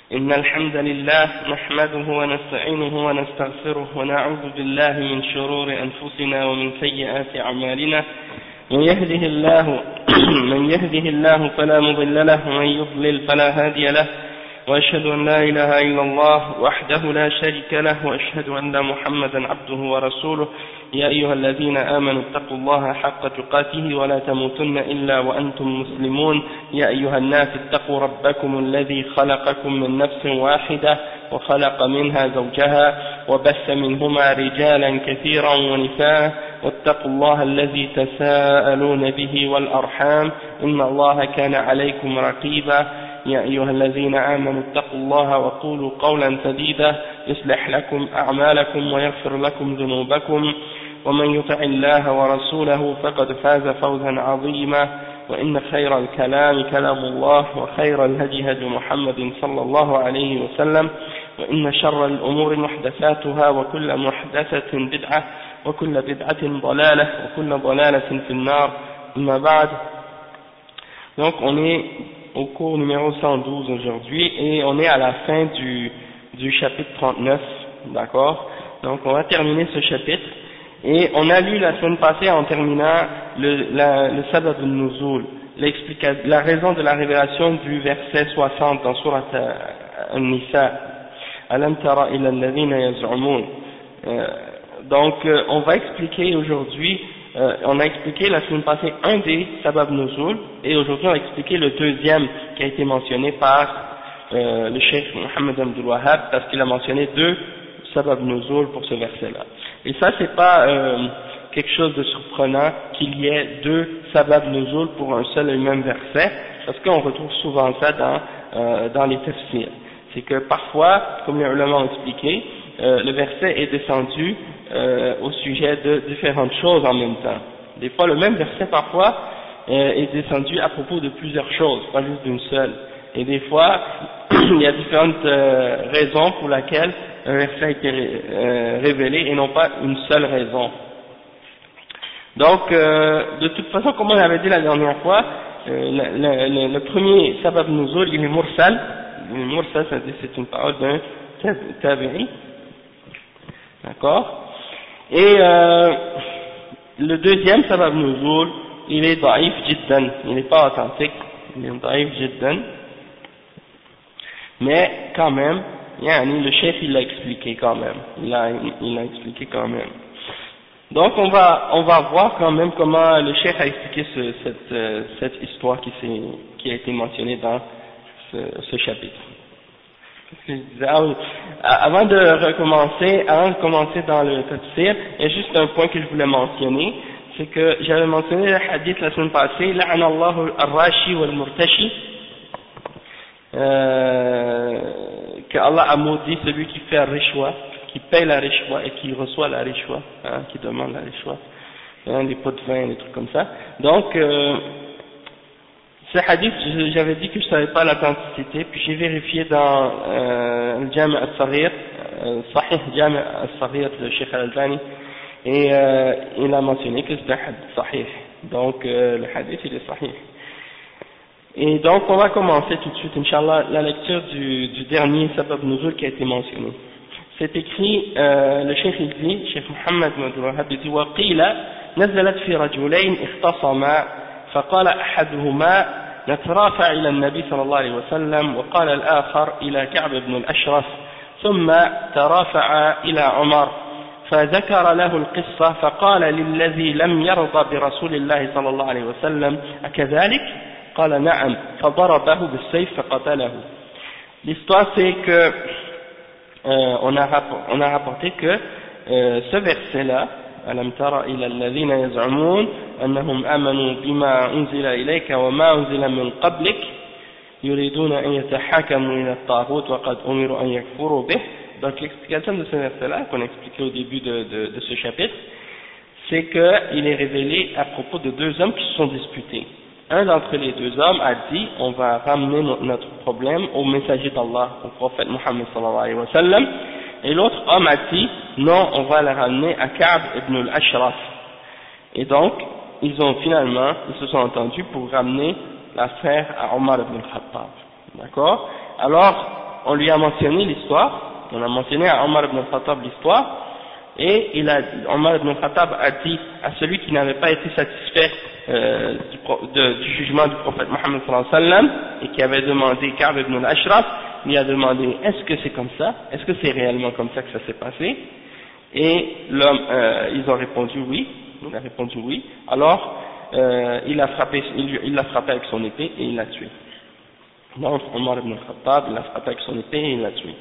إن الحمد لله نحمده ونستعينه ونستغفره ونعوذ بالله من شرور أنفسنا ومن سيئات أعمالنا من يهده الله فلا مضل له ومن يضلل فلا هادي له وأشهد أن لا إله إلا الله وحده لا شريك له وأشهد أن محمدا عبده ورسوله يا أيها الذين آمنوا اتقوا الله حق تقاته ولا تموتن إلا وأنتم مسلمون يا أيها الناس اتقوا ربكم الذي خلقكم من نفس واحدة وخلق منها زوجها وبث منهما رجالا كثيرا ونساء واتقوا الله الذي تساءلون به والأرحام إن الله كان عليكم رقيبا يا أيها الذين آمنوا اتقوا الله وقولوا قولا سديدا يصلح لكم أعمالكم ويغفر لكم ذنوبكم ومن يطع الله ورسوله فقد فاز فوزا عظيما وإن خير الكلام كلام الله وخير الهدي هدي محمد صلى الله عليه وسلم وإن شر الأمور محدثاتها وكل محدثة بدعة وكل بدعة ضلالة وكل ضلالة في النار أما بعد. Donc on est au cours numéro 112 aujourd'hui et on est à la fin du chapitre 39, d'accord? Donc on va terminer ce chapitre et on a lu la semaine passée en terminant le sabab al-nuzul, la raison de la révélation du verset 60 dans Surat An-Nisa. Alam tara ila alladhina yaz'umun. Donc on va expliquer aujourd'hui. On a expliqué la semaine passée un des sabab nuzul et aujourd'hui on va expliquer le deuxième qui a été mentionné par le cheikh Mohammed Abdul Wahhab parce qu'il a mentionné deux sabab nuzul pour ce verset-là. Et ça c'est pas quelque chose de surprenant qu'il y ait deux sabab nuzul pour un seul et même verset parce qu'on retrouve souvent ça dans les tafsirs. C'est que parfois, comme les ulama ont expliqué, le verset est descendu au sujet de différentes choses en même temps. Des fois, le même verset parfois est descendu à propos de plusieurs choses, pas juste d'une seule. Et des fois, il y a différentes raisons pour lesquelles un verset a été révélé et non pas une seule raison. Donc, de toute façon, comme on avait dit la dernière fois, le premier sabab nuzul, il est mursal. Le mursal, c'est une parole d'un tabi'i. D'accord? Et le deuxième sabab nuzul, il est daïf jiddan, il n'est pas authentique, il est daïf jiddan, mais quand même, le chef il l'a expliqué quand même, il l'a expliqué quand même. Donc on va voir quand même comment le chef a expliqué cette histoire qui a été mentionnée dans ce chapitre. Avant de commencer dans le tafsir, il y a juste un point que je voulais mentionner, c'est que j'avais mentionné le hadith la semaine passée, la'ana Allahu al-rashi wal-murtashi, que Allah a maudit celui qui fait la rishwa, qui paye la rishwa et qui reçoit la rishwa, qui demande la rishwa, des pots de vin, des trucs comme ça. Donc ce hadith, j'avais dit que je ne savais pas l'authenticité, puis j'ai vérifié dans le Jami' al-Saghir, Sahih Jami' al-Saghir de Sheikh al-Albani, et il a mentionné que c'est un hadith sahih. Donc le hadith il est sahih. Et donc on va commencer tout de suite, Inch'Allah, la lecture du dernier sabab nuzul qui a été mentionné. C'est écrit, le Sheikh il dit, Sheikh Mohammed Abdul Wahhab dit, وَقِيلَ نَزَلَتْ فِي رَجُلَيْنِ اخْتَصَمَا فقال أحدهما نترافع إلى النبي صلى الله عليه وسلم وقال الآخر إلى كعب بن الأشرف ثم ترافع إلى عمر فذكر له القصة فقال للذي لم يرضى برسول الله صلى الله عليه وسلم أكذلك قال نعم فضربه بالسيف فقتله. L'histoire c'est que on a rapporté que ce verset là ألم تر إلى الذين يزعمون أنهم آمنوا بما أنزل إليك وما أنزل من قبلك يريدون أن يتحاكموا إلى الطاغوت وقد أمروا أن يكفروا به. Donc l'explication de ce verset-là qu'on a expliqué au début de ce chapitre, c'est qu'il est révélé à propos de deux hommes qui se sont disputés. Un d'entre les deux hommes a dit on va ramener notre problème au messager d'Allah, au prophète Mohammed sallallahu alayhi wa sallam. Et l'autre homme a dit, non, on va la ramener à Ka'b ibn al-Ashraf. Et donc, ils se sont entendus pour ramener l'affaire à Omar ibn al-Khattab. D'accord? Alors, on lui a mentionné l'histoire, on a mentionné à Omar ibn al-Khattab l'histoire, et Omar ibn al-Khattab a dit à celui qui n'avait pas été satisfait du jugement du prophète Mohammed sallallahu alayhi wa sallam, et qui avait demandé Ka'b ibn al-Ashraf, lui a demandé est-ce que c'est comme ça, est-ce que c'est réellement comme ça que ça s'est passé, et l'homme, ils ont répondu oui, il a répondu oui, alors il l'a frappé avec son épée et il l'a tué. Donc Omar ibn al-Khattab, il l'a frappé avec son épée et il l'a tué.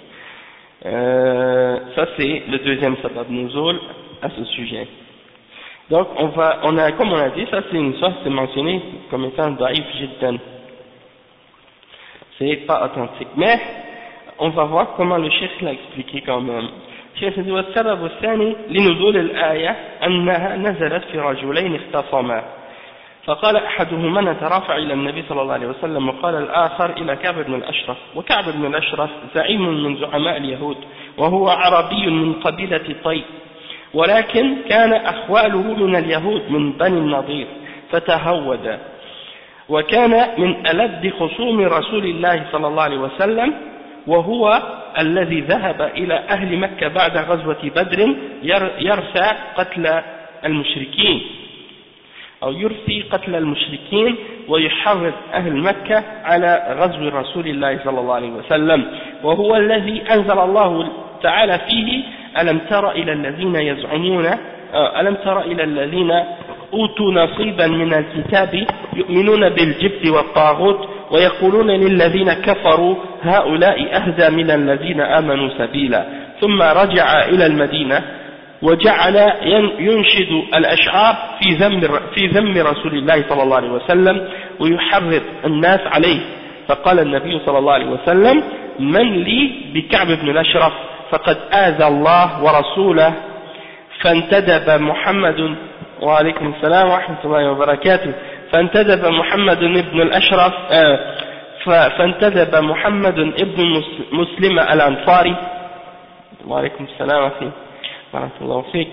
Ça c'est le deuxième sabab nuzul à ce sujet. Donc comme on a dit, ça c'est une histoire, c'est mentionné comme étant daïf jiddan. C'est pas authentique. Mais on va voir comment le cheikh l'a expliqué quand même. الشيخ يقول والسبب الثاني لنزول الآية أنها نزلت في رجلين اختصما فقال أحدهما نترافع إلى النبي صلى الله عليه وسلم وقال الآخر إلى كعب بن الأشرف وكعب بن الأشرف زعيم من زعماء اليهود وهو عربي من قبيلة طي ولكن كان أخواله من اليهود من بني النضير فتهود وكان من ألد خصوم رسول الله صلى الله عليه وسلم وهو الذي ذهب إلى أهل مكة بعد غزوة بدر يرثى قتل المشركين أو يرثي قتل المشركين ويحرض أهل مكة على غزو رسول الله صلى الله عليه وسلم وهو الذي أنزل الله تعالى فيه ألم تر إلى الذين يزعمون ألم تر إلى الذين أوتوا نصيبا من الكتاب يؤمنون بالجبت والطاغوت ويقولون للذين كفروا هؤلاء أهدى من الذين آمنوا سبيلا ثم رجع إلى المدينة وجعل ينشد الأشعار في ذم رسول الله صلى الله عليه وسلم ويحرض الناس عليه فقال النبي صلى الله عليه وسلم من لي بكعب بن الأشرف فقد آذى الله ورسوله فانتدب محمد وعليكم السلام ورحمة الله وبركاته فانتدب محمد بن الأشرف فانتدب محمد بن مسلم الأنصاري وعليكم السلام ورحمة الله فيك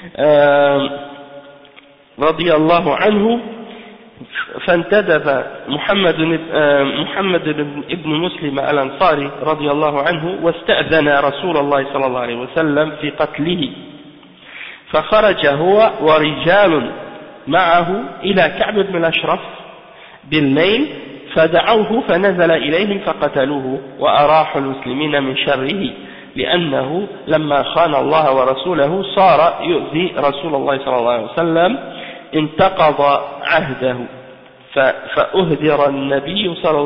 رضي الله عنه فانتدب محمد بن مسلم الأنصاري رضي الله عنه واستأذن رسول الله صلى الله عليه وسلم في قتله فخرج هو ورجال معه إلى كعب بن الأشرف بالليل فدعوه فنزل إليهم فقتلوه وأراحوا المسلمين من شره لأنه لما خان الله ورسوله صار يؤذي رسول الله صلى الله عليه وسلم انتقض عهده فأهدر النبي صلى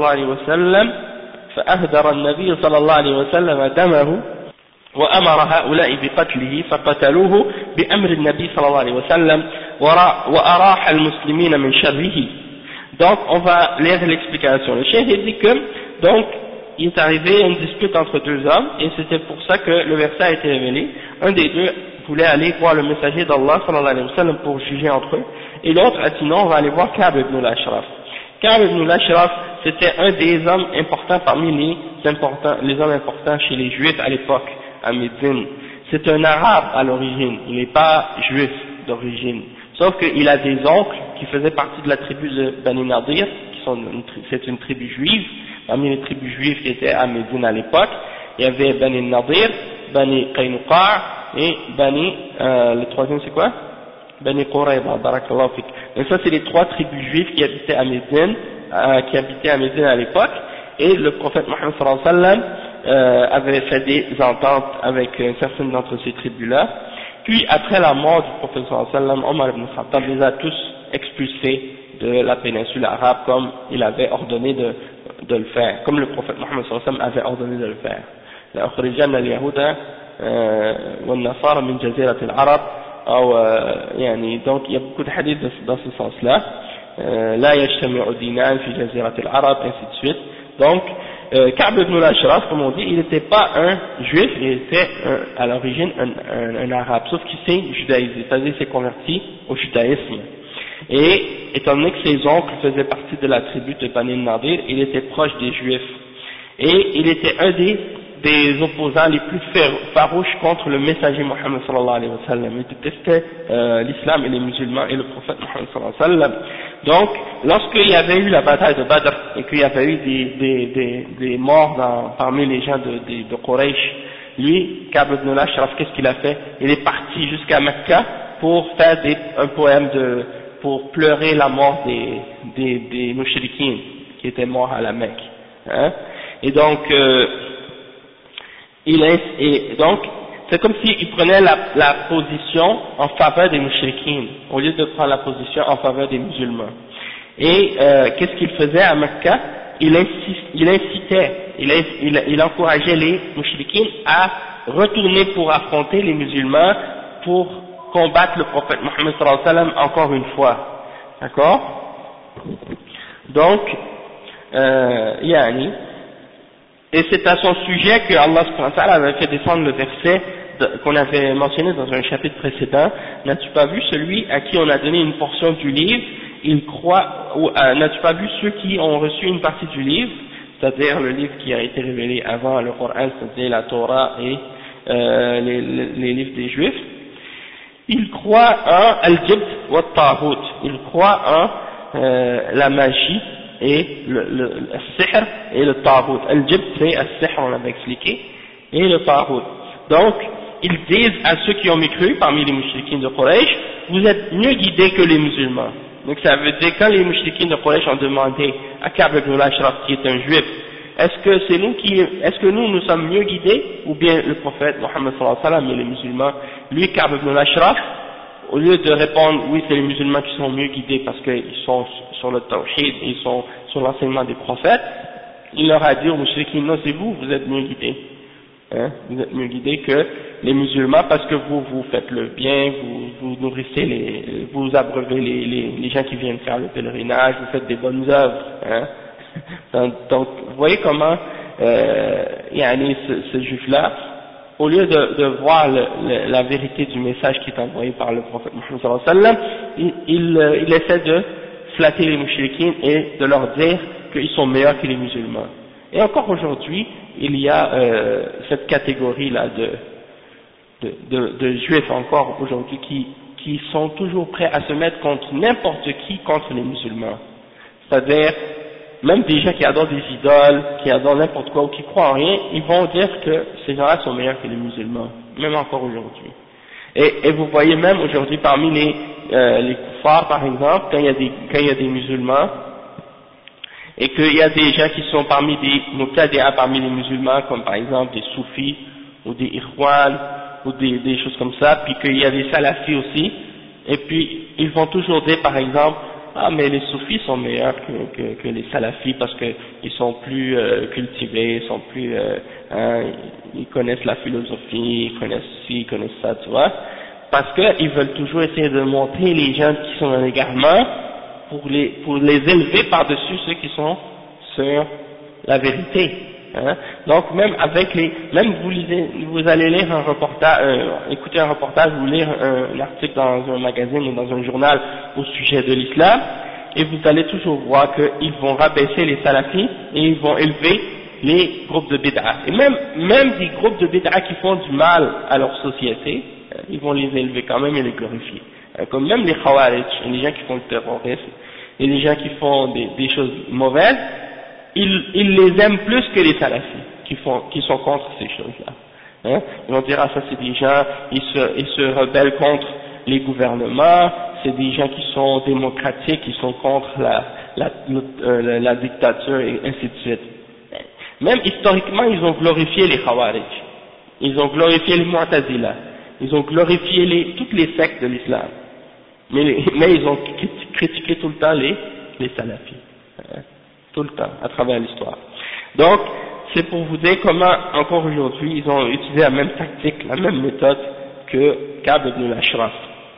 الله عليه وسلم دمه وأمر هؤلاء بقتله فقتلوه بأمر النبي صلى الله عليه وسلم وأراح المسلمين من شره. Donc on va lire l'explication. Le cheikh dit que donc il est arrivé une dispute entre deux hommes et c'était pour ça que le verset a été révélé. Un des deux voulait aller voir le messager d'Allah sallallahu alayhi wa sallam pour juger entre eux et l'autre a dit non, on va aller voir Ka'b ibn al-Ashraf. Ka'b ibn al-Ashraf c'était un des hommes importants parmi les hommes importants chez les juifs à l'époque à Médine. C'est un arabe à l'origine, il n'est pas juif d'origine, sauf qu'il a des oncles qui faisaient partie de la tribu de Bani Nadir, c'est une tribu juive. Parmi les tribus juives qui étaient à Médine à l'époque, il y avait Bani Nadir, Bani Qaynuqa et le troisième c'est quoi? Bani Qurayza, barakallahu fik. Donc ça c'est les trois tribus juives qui habitaient à Médine, à l'époque, et le prophète Mohammed sallallahu alayhi wa sallam avait fait des ententes avec certaines d'entre ces tribus-là. Puis après la mort du prophète sallallahu alayhi wa sallam, Omar ibn Khattab les a tous expulsés de la péninsule arabe comme il avait ordonné de le faire, comme le prophète Mohammed sallallahu alayhi wa sallam avait ordonné de le faire. لأخرجن اليهود والنصارى من جزيرة العرب donc il y a beaucoup de hadiths dans ce sens-là. لا يجتمع دينان في جزيرة العرب, ainsi de suite. Donc Ka'b ibn al-Ashraf, comme on dit, il n'était pas un juif, il était à l'origine un arabe, sauf qu'il s'est judaïsé, c'est-à-dire qu'il s'est converti au judaïsme. Et étant donné que ses oncles faisaient partie de la tribu de Bani Nadir, il était proche des juifs. Et il était un des des opposants les plus farouches contre le messager Mohammed sallallahu alayhi wa sallam. Ils détestaient l'islam et les musulmans et le prophète Mohammed sallallahu alayhi wa sallam. Donc, lorsqu'il y avait eu la bataille de Badr et qu'il y avait eu des morts parmi les gens de Quraysh, lui, Ka'b ibn al-Ashraf, qu'est-ce qu'il a fait? Il est parti jusqu'à Mecca pour faire un poème pour pleurer la mort des mouchriquins qui étaient morts à la Mecque. Hein? Et donc, c'est comme s'il prenait la position en faveur des mouchriquins, au lieu de prendre la position en faveur des musulmans. Et qu'est-ce qu'il faisait à Mecca? Il encourageait les mouchriquins à retourner pour affronter les musulmans pour combattre le prophète Mohammed sallallahu alayhi wa sallam encore une fois. D'accord? Donc, et c'est à son sujet que Allah subhanahu wa ta'ala avait fait descendre le verset qu'on avait mentionné dans un chapitre précédent. N'as-tu pas vu celui à qui on a donné une portion du livre, il croit, ou n'as-tu pas vu ceux qui ont reçu une partie du livre, c'est-à-dire le livre qui a été révélé avant le Coran, c'est-à-dire la Torah et les livres des Juifs, ils croient en al-jibt wa al-taghut, ils croient en la magie et le sihr et le taghut. Al-jibt c'est al-sihr, on l'avait expliqué, et le taghut. Donc, ils disent à ceux qui ont mécru parmi les mouchriquins de Quraysh, vous êtes mieux guidés que les musulmans. Donc ça veut dire quand les mouchriquins de Quraysh ont demandé à Ka'b ibn al-Ashraf, qui est un juif, est-ce que nous sommes mieux guidés, ou bien le prophète Mohammed sallallahu alayhi wa sallam et les musulmans? Lui, Ka'b ibn al-Ashraf, au lieu de répondre oui c'est les musulmans qui sont mieux guidés parce qu'ils sont sur le tawhid, ils sont sur l'enseignement des prophètes, il leur a dit aux mouchriquins, non c'est vous êtes mieux guidés. Hein, vous êtes mieux guidés que les musulmans parce que vous faites le bien, vous nourrissez vous abreuvez les gens qui viennent faire le pèlerinage, vous faites des bonnes œuvres. Hein. Donc vous voyez comment ce juif-là, au lieu de voir la vérité du message qui est envoyé par le prophète Mohammed sallallahu alayhi wa sallam, il essaie de flatter les mouchriquins et de leur dire qu'ils sont meilleurs que les musulmans. Et encore aujourd'hui, il y a cette catégorie-là de juifs encore aujourd'hui qui sont toujours prêts à se mettre contre n'importe qui, contre les musulmans. C'est-à-dire, même des gens qui adorent des idoles, qui adorent n'importe quoi ou qui croient en rien, ils vont dire que ces gens-là sont meilleurs que les musulmans, même encore aujourd'hui. Et vous voyez même aujourd'hui parmi les koufars par exemple, quand il y a des musulmans, et qu'il y a des gens qui sont parmi des mubtadi'a parmi les musulmans, comme par exemple des soufis, ou des ikhwan, ou des choses comme ça, puis qu'il y a des salafis aussi, et puis ils vont toujours dire par exemple, ah mais les soufis sont meilleurs que les salafis parce qu'ils sont plus cultivés, ils sont plus, ils connaissent la philosophie, ils connaissent ci, ils connaissent ça, tu vois, parce qu'ils veulent toujours essayer de montrer les gens qui sont dans l'égarement, pour les élever par-dessus ceux qui sont sur la vérité. Hein. Donc même vous allez lire un reportage, écouter un reportage ou lire un article dans un magazine ou dans un journal au sujet de l'islam, et vous allez toujours voir qu'ils vont rabaisser les salafis et ils vont élever les groupes de bid'a. Et même des groupes de bid'a qui font du mal à leur société, ils vont les élever quand même et les glorifier. Comme même les khawarij, les gens qui font le terrorisme, et les gens qui font des choses mauvaises, ils les aiment plus que les salafis, qui sont contre ces choses-là. Hein? Ils vont dire, ah ça c'est des gens, ils se rebellent contre les gouvernements, c'est des gens qui sont démocratiques, qui sont contre la dictature et ainsi de suite. Même historiquement, ils ont glorifié les khawarij, ils ont glorifié les mu'tazila, ils ont glorifié toutes les sectes de l'islam. Mais ils ont critiqué tout le temps les salafis, tout le temps, à travers l'histoire. Donc, c'est pour vous dire comment, encore aujourd'hui, ils ont utilisé la même tactique, la même méthode que Ka'b ibn al-Ashraf.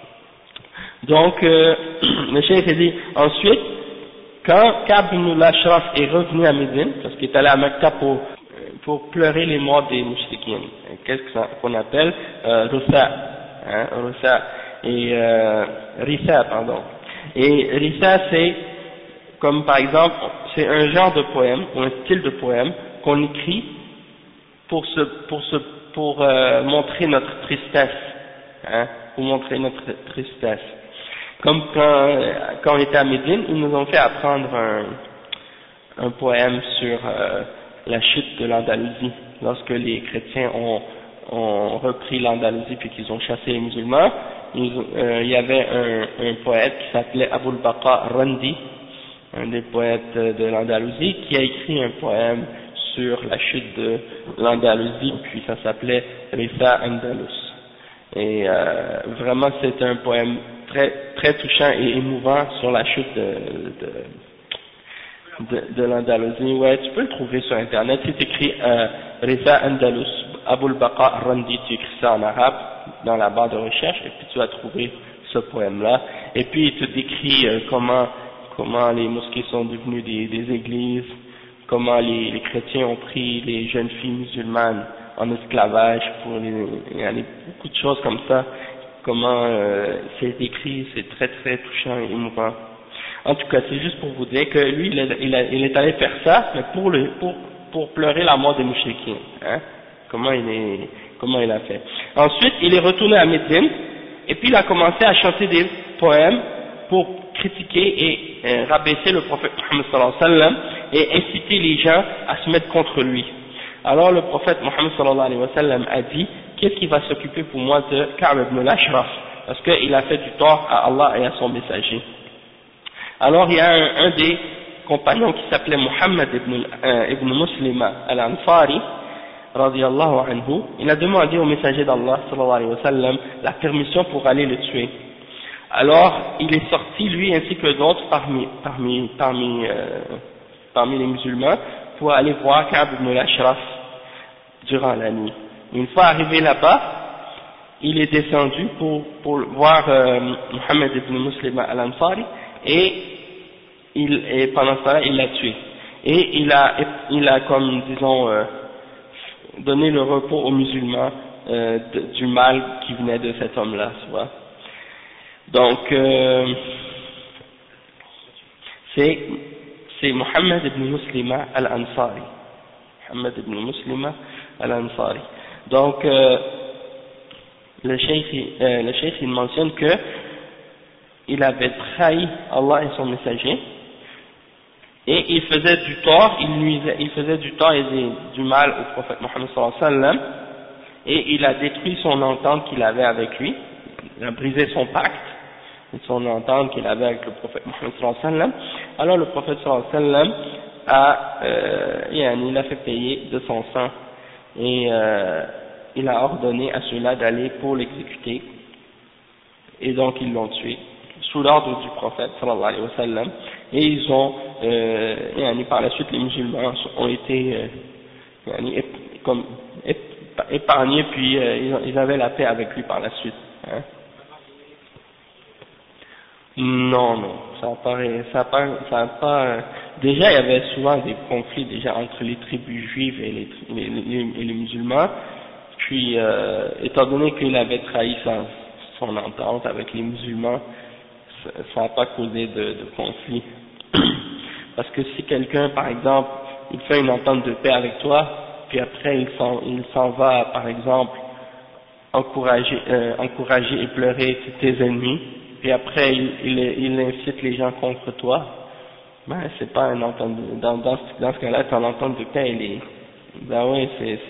Donc, le cheikh a dit, ensuite, quand Ka'b ibn al-Ashraf est revenu à Médine, parce qu'il est allé à Mecca pour pleurer les morts des mouchriquins, qu'est-ce qu'on appelle Rusa, hein, Rusa. Et Rissa, pardon. Et Rissa, c'est comme par exemple, c'est un genre de poème, ou un style de poème qu'on écrit montrer notre tristesse, hein, pour montrer notre tristesse. Comme quand on était à Médine, ils nous ont fait apprendre un poème sur la chute de l'Andalousie, lorsque les chrétiens ont repris l'Andalousie puis qu'ils ont chassé les musulmans. Il y avait un poète qui s'appelait Abul Baqa Randi, un des poètes de l'Andalousie, qui a écrit un poème sur la chute de l'Andalousie, puis ça s'appelait Risa Andalus. Et vraiment c'est un poème très très touchant et émouvant sur la chute de l'Andalousie. Ouais, tu peux le trouver sur internet, c'est écrit Risa Andalus, Abul Baqa Randi, tu écris ça en arabe dans la barre de recherche et puis tu vas trouver ce poème là. Et puis il te décrit comment les mosquées sont devenues des églises, comment les chrétiens ont pris les jeunes filles musulmanes en esclavage, il y a beaucoup de choses comme ça, comment c'est écrit, c'est très très touchant et émouvant. En tout cas, c'est juste pour vous dire que lui, il est allé faire ça, mais pour pleurer la mort des mouchriquins, hein, comment il a fait. Ensuite, il est retourné à Médine, et puis il a commencé à chanter des poèmes pour critiquer et rabaisser le prophète Mohammed sallallahu alayhi wa sallam et inciter les gens à se mettre contre lui. Alors le prophète Mohammed sallallahu alayhi wa sallam a dit, qu'est-ce qui va s'occuper pour moi de Ka'b ibn al-Ashraf, parce qu'il a fait du tort à Allah et à son messager. Alors il y a un des compagnons qui s'appelait Muhammad ibn Muslima al-Ansari, radiyallahu anhu, il a demandé au messager d'Allah sallallahu alayhi wa sallam la permission pour aller le tuer. Alors il est sorti, lui ainsi que d'autres parmi les musulmans, pour aller voir Ka'b ibn al-Ashraf durant la nuit. Une fois arrivé là-bas, il est descendu pour voir Muhammad ibn Muslima al-Ansari et pendant ce temps-là il l'a tué. Et il a comme disons donné le repos aux musulmans du mal qui venait de cet homme-là, tu vois. Donc c'est Muhammad ibn Muslima al-Ansari. Muhammad ibn Muslima al-Ansari. Donc le cheikh il mentionne que il avait trahi Allah et son messager et il faisait du tort, il faisait du tort et du mal au prophète Mohammed sallallahu alayhi wa sallam, et il a détruit son entente qu'il avait avec lui, il a brisé son pacte et son entente qu'il avait avec le prophète Mohammed sallallahu alayhi wa sallam. Alors le prophète sallallahu alayhi wa sallam il a fait payer de son sang et il a ordonné à ceux-là d'aller pour l'exécuter, et donc ils l'ont tué sous l'ordre du prophète sallallahu alayhi wa sallam, et ils ont par la suite les musulmans ont été comme épargnés, puis ils avaient la paix avec lui par la suite, hein. Non, ça a pas déjà il y avait souvent des conflits déjà entre les tribus juives et les musulmans, puis étant donné qu'il avait trahi son entente avec les musulmans, ça n'a pas causé de conflit. Parce que si quelqu'un, par exemple, il fait une entente de paix avec toi, puis après il s'en va, par exemple, encourager et pleurer tes ennemis, puis après il incite les gens contre toi, ben c'est pas une entente dans ce cas-là, ton entente de paix, ben oui,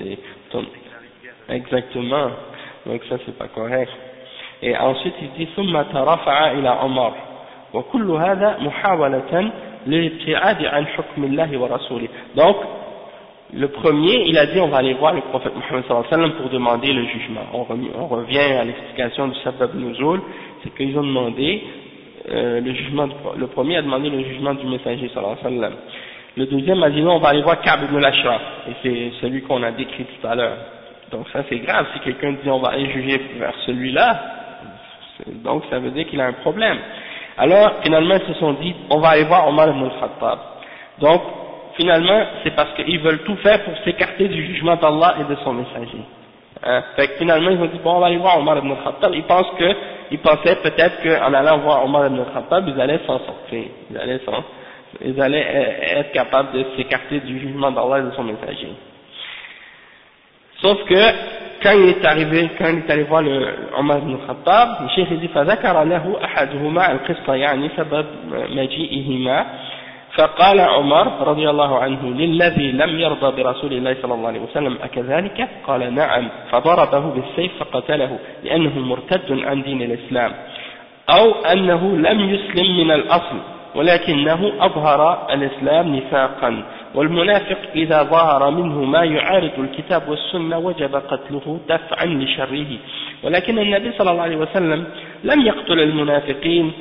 exactement, donc ça c'est pas correct. Et ensuite il dit ثم ترفع إلى عمر وكل هذا محاولة للابتعاد عن حكم الله ورسوله. Donc le premier, il a dit on va aller voir le prophète Mohammed sallallahu alayhi wa sallam pour demander le jugement. On revient à l'explication du sabab nuzul, c'est qu'ils ont demandé le jugement, le premier a demandé le jugement du messager sallallahu alayhi wa sallam. Le deuxième a dit non, on va aller voir Ka'b ibn al-Ashraf, et c'est celui qu'on a décrit tout à l'heure. Donc ça c'est grave, si quelqu'un dit on va aller juger vers celui-là, donc ça veut dire qu'il a un problème. Alors finalement ils se sont dit on va aller voir Omar ibn al-Khattab. Donc finalement c'est parce qu'ils veulent tout faire pour s'écarter du jugement d'Allah et de son messager. Fait que finalement ils ont dit bon on va aller voir Omar ibn al-Khattab. Ils pensaient peut-être qu'en allant voir Omar ibn al-Khattab ils allaient s'en sortir, ils allaient être capables de s'écarter du jugement d'Allah et de son messager. Sauf que, quand il est allé voir le Omar ibn Khattab, le cheikh dit فذكر له أحدهما القصة يعني سبب مجيئهما فقال عمر رضي الله عنه للذي لم يرضى برسول الله صلى الله عليه وسلم أكذلك قال نعم فضربه بالسيف فقتله لأنه مرتد عن دين الإسلام أو أنه لم يسلم من الأصل ولكنه أظهر الإسلام نفاقا والمنافق إذا ظهر منه ما يعارض الكتاب والسنة وجب قتله دفعا لشره ولكن النبي صلى الله عليه وسلم لم يقتل المنافقين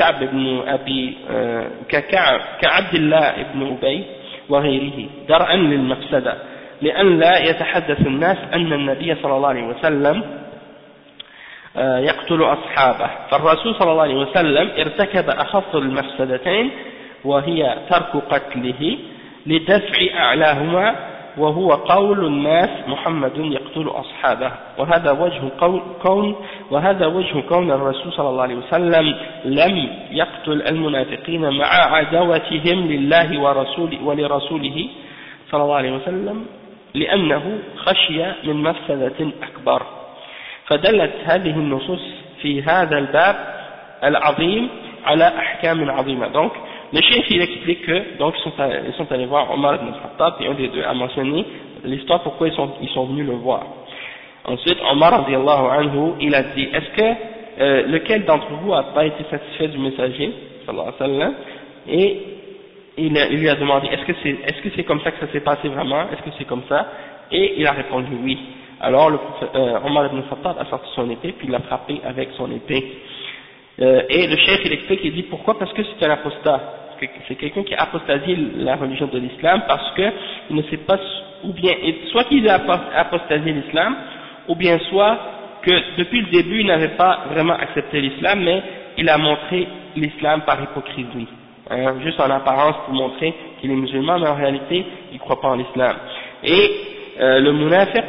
كعبد الله بن أبي وغيره درءا للمفسدة لأن لا يتحدث الناس أن النبي صلى الله عليه وسلم يقتل أصحابه فالرسول صلى الله عليه وسلم ارتكب أخف المفسدتين وهي ترك قتله لدفع أعلاهما وهو قول الناس محمد يقتل أصحابه وهذا وجه كون الرسول صلى الله عليه وسلم لم يقتل المنافقين مع عداوتهم لله ولرسوله صلى الله عليه وسلم لأنه خشي من مفسدة أكبر فدلت هذه النصوص في هذا الباب العظيم على أحكام عظيمة. Donc le chef il explique que donc ils sont allés voir Omar ibn Khattab et un des deux a mentionné l'histoire pourquoi ils sont venus le voir. Ensuite Omar radiallahu anhu il a dit est-ce que lequel d'entre vous a pas été satisfait du messager sallallahu alayhi wa sallam et il lui a demandé est-ce que c'est comme ça que ça s'est passé vraiment, est-ce que c'est comme ça, et il a répondu oui. Alors Omar ibn Khattab a sorti son épée puis il l'a frappé avec son épée. Et le chef il explique, il dit pourquoi, parce que c'est un apostat, c'est quelqu'un qui a apostasié la religion de l'islam parce que il ne sait pas, ou bien soit qu'il a apostasié l'islam, ou bien soit que depuis le début il n'avait pas vraiment accepté l'islam, mais il a montré l'islam par hypocrisie, juste en apparence pour montrer qu'il est musulman, mais en réalité il ne croit pas en l'islam. Et le munafiq,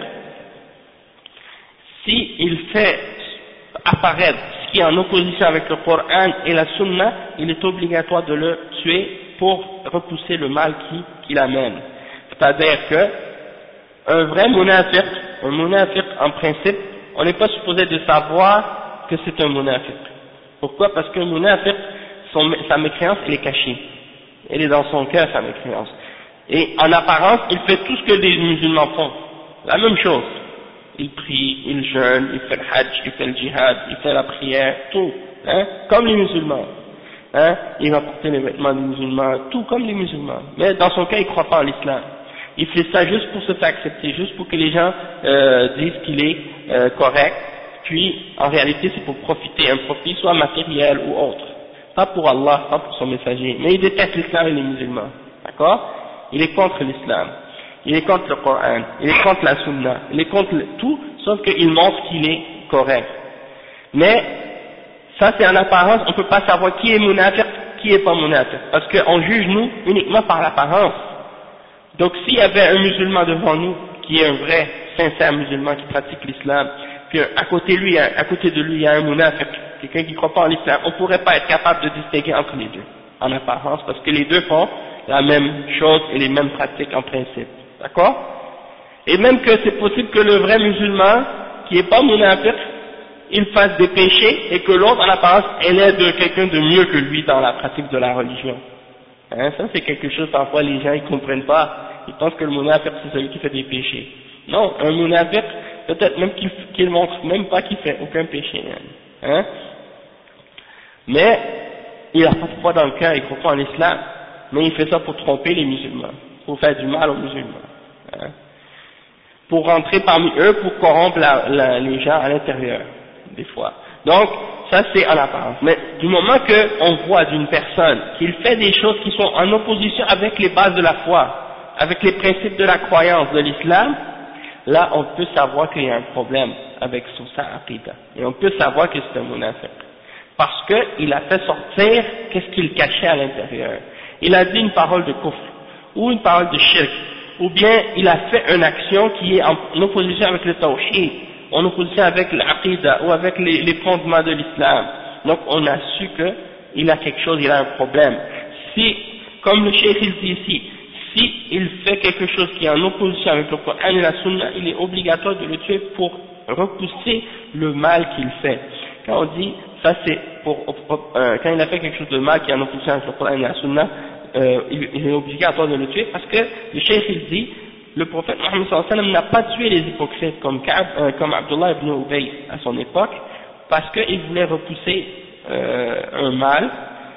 si il fait apparaître ce qui est en opposition avec le Coran et la Sunna, il est obligatoire de le tuer pour repousser le mal qu'il amène. C'est-à-dire que un vrai munafiq en principe, on n'est pas supposé de savoir que c'est un munafiq. Pourquoi? Parce qu'un munafiq, sa mécréance, elle est cachée. Elle est dans son cœur, sa mécréance. Et en apparence, il fait tout ce que les musulmans font. La même chose. Il prie, il jeûne, il fait le hajj, il fait le djihad, il fait la prière, tout, comme les musulmans. Il va porter les vêtements des musulmans, tout comme les musulmans. Mais dans son cas, il ne croit pas en l'islam. Il fait ça juste pour se faire accepter, juste pour que les gens disent qu'il est correct, puis en réalité c'est pour profiter, un profit soit matériel ou autre. Pas pour Allah, pas pour son messager. Mais il déteste l'islam et les musulmans. D'accord? Il est contre l'islam. Il est contre le Coran, il est contre la Sunna, il est contre tout, sauf qu'il montre qu'il est correct. Mais, ça c'est en apparence, on ne peut pas savoir qui est munafiq, qui est pas munafiq, parce qu'on juge nous uniquement par l'apparence. Donc s'il y avait un musulman devant nous, qui est un vrai, sincère musulman qui pratique l'islam, puis à côté de lui il y a un munafiq, quelqu'un qui ne croit pas en l'islam, on ne pourrait pas être capable de distinguer entre les deux, en apparence, parce que les deux font la même chose et les mêmes pratiques en principe. D'accord? Et même que c'est possible que le vrai musulman, qui n'est pas munafiq, il fasse des péchés et que l'autre, en apparence, elle est de quelqu'un de mieux que lui dans la pratique de la religion. Ça c'est quelque chose, parfois les gens ils comprennent pas, ils pensent que le munafiq c'est celui qui fait des péchés. Non, un munafiq, peut-être même qu'il montre même pas qu'il fait aucun péché. Mais, il a pas de foi dans le cœur, il croit pas en l'islam, mais il fait ça pour tromper les musulmans, pour faire du mal aux musulmans. Pour rentrer parmi eux, pour corrompre les gens à l'intérieur, des fois. Donc, ça c'est en apparence. Mais du moment qu'on voit d'une personne qu'il fait des choses qui sont en opposition avec les bases de la foi, avec les principes de la croyance de l'islam, là on peut savoir qu'il y a un problème avec sa aqida. Et on peut savoir que c'est un munafiq. Parce qu'il a fait sortir qu'est-ce qu'il cachait à l'intérieur. Il a dit une parole de kufr, ou une parole de shirk, ou bien il a fait une action qui est en opposition avec le tawhid, en opposition avec l'aqida, ou avec les fondements de l'islam. Donc on a su qu'il a quelque chose, il a un problème. Si, comme le cheikh il dit ici, si il fait quelque chose qui est en opposition avec le Coran et la Sunna, il est obligatoire de le tuer pour repousser le mal qu'il fait. Quand on dit ça c'est quand il a fait quelque chose de mal qui est en opposition avec le Coran et la Sunna, il est obligatoire de le tuer parce que le cheikh il dit le prophète Mohammed sallallahu alayhi wa sallam n'a pas tué les hypocrites comme Abdullah ibn Ubay à son époque parce qu'il voulait repousser un mal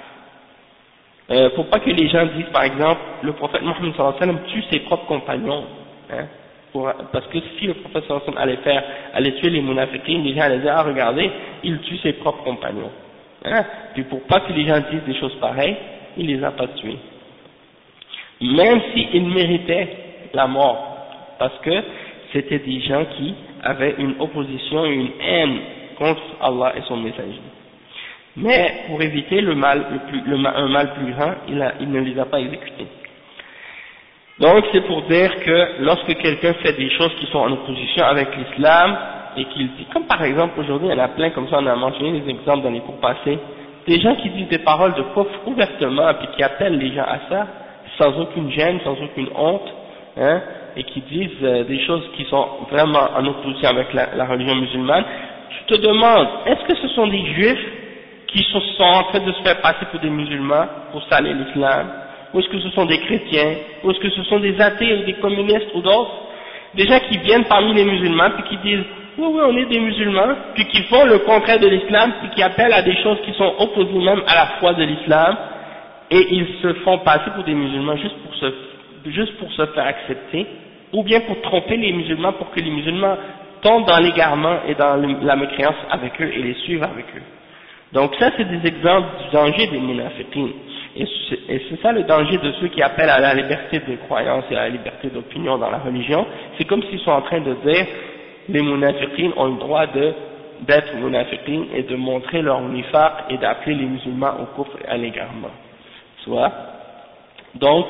pour pas que les gens disent par exemple le prophète Mohammed sallallahu alayhi wa sallam tue ses propres compagnons, hein, parce que si le prophète sallallahu alayhi wa sallam allait tuer les munafiqines, les gens allaient dire ah regardez il tue ses propres compagnons, hein, puis pour pas que les gens disent des choses pareilles il les a pas tués même s'ils méritaient la mort parce que c'était des gens qui avaient une opposition et une haine contre Allah et son messager. Mais pour éviter un mal plus grand, il ne les a pas exécutés. Donc c'est pour dire que lorsque quelqu'un fait des choses qui sont en opposition avec l'islam et qu'il dit, comme par exemple aujourd'hui il y en a plein comme ça, on a mentionné des exemples dans les cours passés, des gens qui disent des paroles de kufr ouvertement et qui appellent les gens à ça sans aucune gêne, sans aucune honte, hein, et qui disent des choses qui sont vraiment en opposition avec la religion musulmane. Je te demande, est-ce que ce sont des juifs qui sont en train de se faire passer pour des musulmans pour salir l'islam, ou est-ce que ce sont des chrétiens, ou est-ce que ce sont des athées ou des communistes ou d'autres, des gens qui viennent parmi les musulmans puis qui disent oui on est des musulmans, puis qui font le contraire de l'islam, puis qui appellent à des choses qui sont opposées même à la foi de l'islam, et ils se font passer pour des musulmans juste pour se faire accepter, ou bien pour tromper les musulmans pour que les musulmans tombent dans l'égarement et dans la mécréance avec eux et les suivent avec eux. Donc ça c'est des exemples du danger des munafiqines, et c'est ça le danger de ceux qui appellent à la liberté de croyance et à la liberté d'opinion dans la religion. C'est comme s'ils sont en train de dire les munafiqines ont le droit d'être munafiqines et de montrer leur nifaq et d'appeler les musulmans au kufr et à l'égarement. Soit donc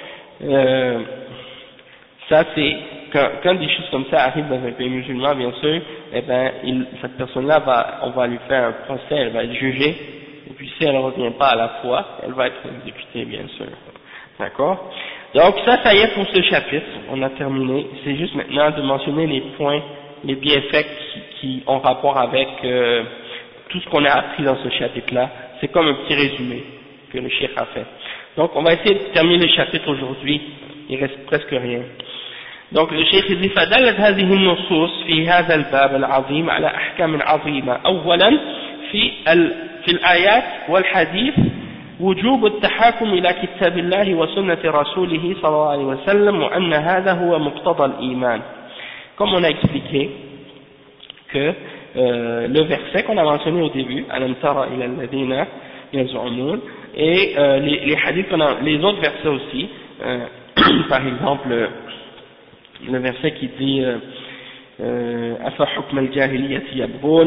ça c'est quand des choses comme ça arrivent dans un pays musulman, bien sûr, eh ben cette personne-là on va lui faire un procès, elle va être jugée, et puis si elle ne revient pas à la foi, elle va être exécutée, bien sûr. D'accord? Donc ça y est pour ce chapitre, on a terminé. C'est juste maintenant de mentionner les points, les bienfaits qui ont rapport avec tout ce qu'on a appris dans ce chapitre-là. C'est comme un petit résumé que le cheikh a fait. Donc on va essayer de terminer le chapitre aujourd'hui, il reste presque rien. Donc le cheikh dit فدلت هذه النصوص في هذا الباب العظيم على أحكام عظيمة. أولا في الآيات والحديث وجوب التحاكم إلى كتاب الله وسنة رسوله صلى الله عليه وسلم وأن هذا هو مقتضى الإيمان. Comme on a expliqué que le verset qu'on a mentionné au début, ألم تر إلى الذين يزعمون, et les hadiths les autres versets aussi, par exemple le verset qui dit afa hukm al-jahiliyyati yabghun,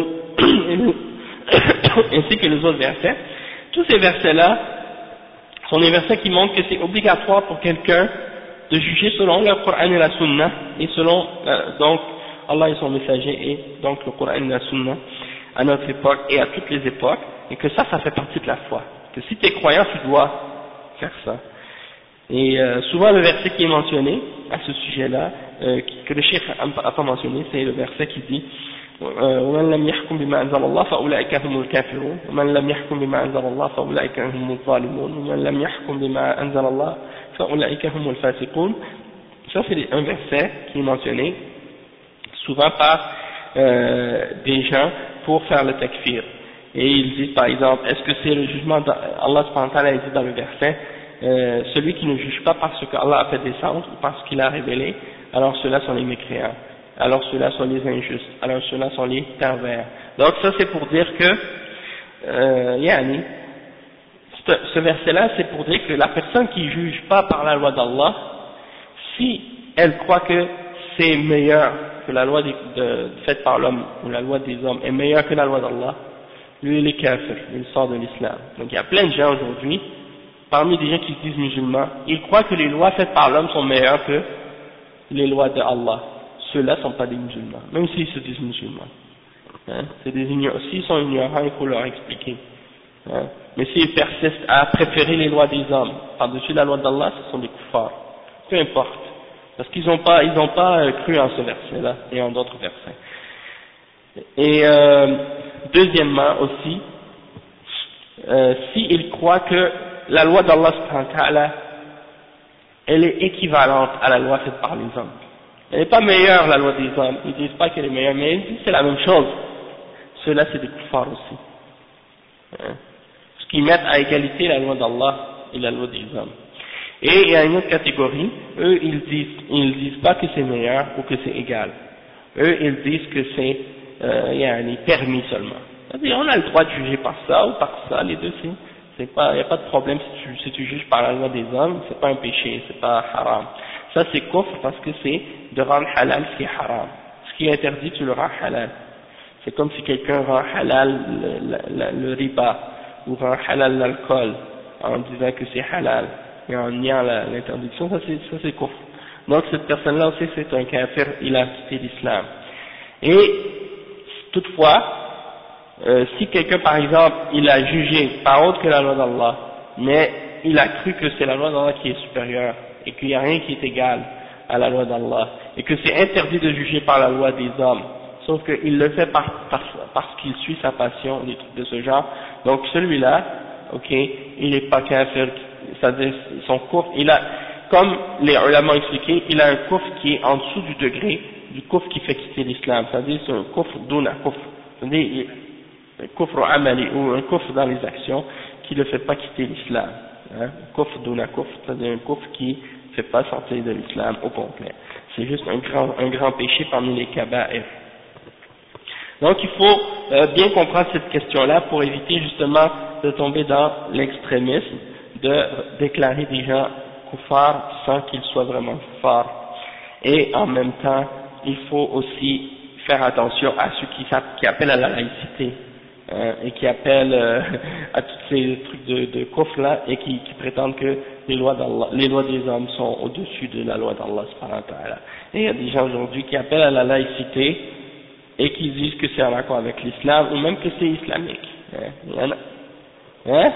ainsi que les autres versets. Tous ces versets-là sont des versets qui montrent que c'est obligatoire pour quelqu'un de juger selon le Coran et la Sunna, et selon donc Allah et son messager, et donc le Coran et la Sunna à notre époque et à toutes les époques, et que ça fait partie de la foi. Que si tu es croyant, tu dois faire ça. Et souvent le verset qui est mentionné à ce sujet-là, que le cheikh n'a pas mentionné, c'est le verset qui dit وَمَنْ لَمْ يَحْكُمْ بِمَا أَنزَلَ اللَّهُ فَأُولَئِكَ هُمُ الْكَافِرُونَ وَمَنْ لَمْ يَحْكُمْ بِمَا أَنزَلَ اللَّهُ فَأُولَئِكَ هُمُ الظَّالِمُونَ وَمَنْ لَمْ يَحْكُمْ بِمَا أَنزَلَ اللَّهُ فَأُولَئِكَ هُمُ الْفَاسِقُونَ. Ça c'est un verset qui est mentionné souvent par des gens pour faire le takfir. Et ils disent par exemple, est-ce que c'est le jugement d'Allah subhanahu wa ta'ala dit dans le verset, celui qui ne juge pas parce qu'Allah a fait descendre ou parce qu'il a révélé, alors ceux-là sont les mécréants, alors ceux-là sont les injustes, alors ceux-là sont les pervers. Donc ça c'est pour dire que yani, ce verset-là c'est pour dire que la personne qui juge pas par la loi d'Allah, si elle croit que c'est meilleur que la loi faite par l'homme, ou la loi des hommes est meilleure que la loi d'Allah, lui il est kafir, il sort de l'islam. Donc il y a plein de gens aujourd'hui, parmi des gens qui se disent musulmans, ils croient que les lois faites par l'homme sont meilleures que les lois de Allah. Ceux-là ne sont pas des musulmans, même s'ils se disent musulmans. Hein? C'est des ignorants. S'ils sont ignorants, il faut leur expliquer. Hein? Mais s'ils persistent à préférer les lois des hommes par-dessus la loi d'Allah, ce sont des kuffars. peu importe, parce qu'ils n'ont pas cru en ce verset-là et en d'autres versets. Et deuxièmement aussi, s'ils croient que la loi d'Allah subhanahu wa ta'ala, elle est équivalente à la loi faite par les hommes. Elle n'est pas meilleure, la loi des hommes. Ils disent pas qu'elle est meilleure, mais ils disent que c'est la même chose. Ceux-là, c'est des kuffars aussi. Parce qu'ils mettent à égalité la loi d'Allah et la loi des hommes. Et il y a une autre catégorie, eux, ils disent pas que c'est meilleur ou que c'est égal. Eux, ils disent que c'est permis seulement. C'est-à-dire, on a le droit de juger par ça ou par ça, les deux, il n'y a pas de problème si tu juges par la loi des hommes, c'est pas un péché, c'est pas haram. Ça c'est kufr parce que c'est de rendre halal ce qui est haram. Ce qui est interdit, tu le rends halal. C'est comme si quelqu'un rend halal le riba, ou rend halal l'alcool, en disant que c'est halal, et en niant l'interdiction, ça c'est kufr. Donc cette personne-là aussi c'est un kafir, il a quitté l'islam. Et toutefois, si quelqu'un par exemple il a jugé par autre que la loi d'Allah, mais il a cru que c'est la loi d'Allah qui est supérieure et qu'il n'y a rien qui est égal à la loi d'Allah et que c'est interdit de juger par la loi des hommes, sauf qu'il le fait parce qu'il suit sa passion, des trucs de ce genre, donc celui-là, ok, il n'est pas kafir, c'est-à-dire son kufr, il a, comme les ulama ont expliqué, il a un kufr qui est en dessous du degré du kufr qui fait quitter l'islam, c'est-à-dire c'est un kufr duna kufr, c'est-à-dire un kufr amali ou un kufr dans les actions qui ne le fait pas quitter l'islam, hein? Kufr duna kufr, c'est-à-dire un kufr qui ne fait pas sortir de l'islam au complet, c'est juste un grand péché parmi les kaba'ir. Donc il faut bien comprendre cette question-là pour éviter justement de tomber dans l'extrémisme, de déclarer des gens kuffars sans qu'ils soient vraiment kuffars. Et en même temps, il faut aussi faire attention à ceux qui appellent à la laïcité, et qui appellent à tous ces trucs de kufr là, et qui prétendent que les lois des hommes sont au-dessus de la loi d'Allah subhanahu wa ta'ala. Et il y a des gens aujourd'hui qui appellent à la laïcité et qui disent que c'est en accord avec l'islam ou même que c'est islamique. Il y en a,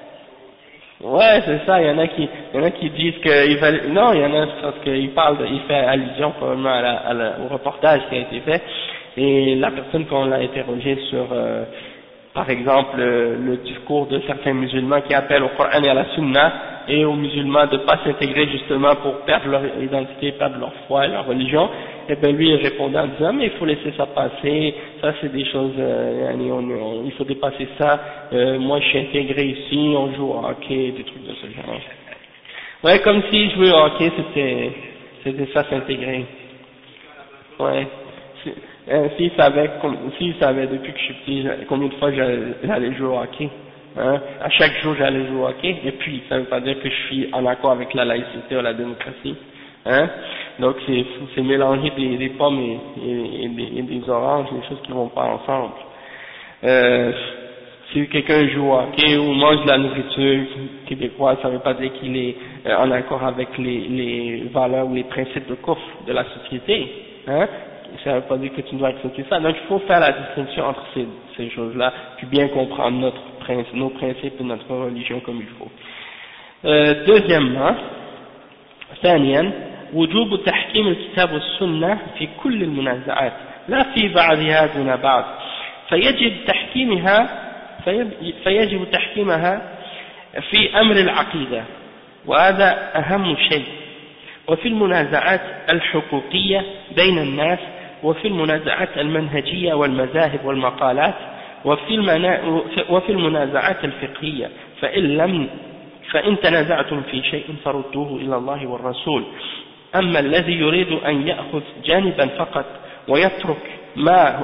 ouais, c'est ça, il y en a qui disent que non, il y en a parce qu'il fait allusion probablement au reportage qui a été fait, et la personne qu'on l'a interrogée sur par exemple le discours de certains musulmans qui appellent au Coran et à la Sunna, et aux musulmans de ne pas s'intégrer justement pour perdre leur identité, perdre leur foi et leur religion, et bien lui il répondait en disant mais il faut laisser ça passer, ça c'est des choses, il faut dépasser ça, moi je suis intégré ici, on joue au hockey, des trucs de ce genre. Ouais, comme si jouer au hockey c'était ça s'intégrer. Ouais. S'il savait depuis que je suis petit combien de fois j'allais jouer au hockey, hein, à chaque jour j'allais jouer au hockey, et puis ça ne veut pas dire que je suis en accord avec la laïcité ou la démocratie, hein, donc c'est mélanger des pommes et des oranges, des choses qui vont pas ensemble. Si quelqu'un joue au hockey ou mange de la nourriture québécoise, ça ne veut pas dire qu'il est en accord avec les valeurs ou les principes de kufr de la société, hein. Ça ne veut pas dire que tu dois accepter ça. Donc il faut faire la distinction entre ces choses-là, puis bien comprendre nos principes et notre religion comme il faut. Deuxièmement, ثانيا وجوب تحكيم الكتاب والسنة في كل المنازعات لا في بعضها دون بعض فيجب تحكيمها في أمر العقيدة وهذا أهم شيء وفي المنازعات الحقوقية بين الناس وفي المنازعات المنهجية والمذاهب والمقالات وفي المنازعات الفقهية فإن تنازعتم في شيء فردوه إلى الله والرسول أما الذي يريد أن يأخذ جانبا فقط ويترك ما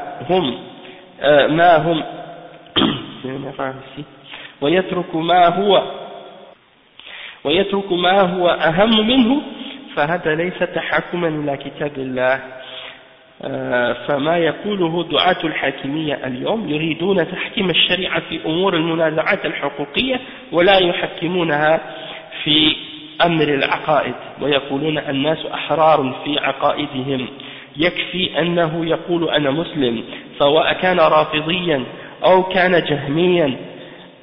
هو أهم منه فهذا ليس تحكما إلى كتاب الله فما يقوله دعاة الحاكمية اليوم يريدون تحكيم الشريعة في أمور المنازعات الحقوقية ولا يحكمونها في أمر العقائد ويقولون الناس أحرار في عقائدهم يكفي أنه يقول أنا مسلم سواء كان رافضيا أو كان جهميا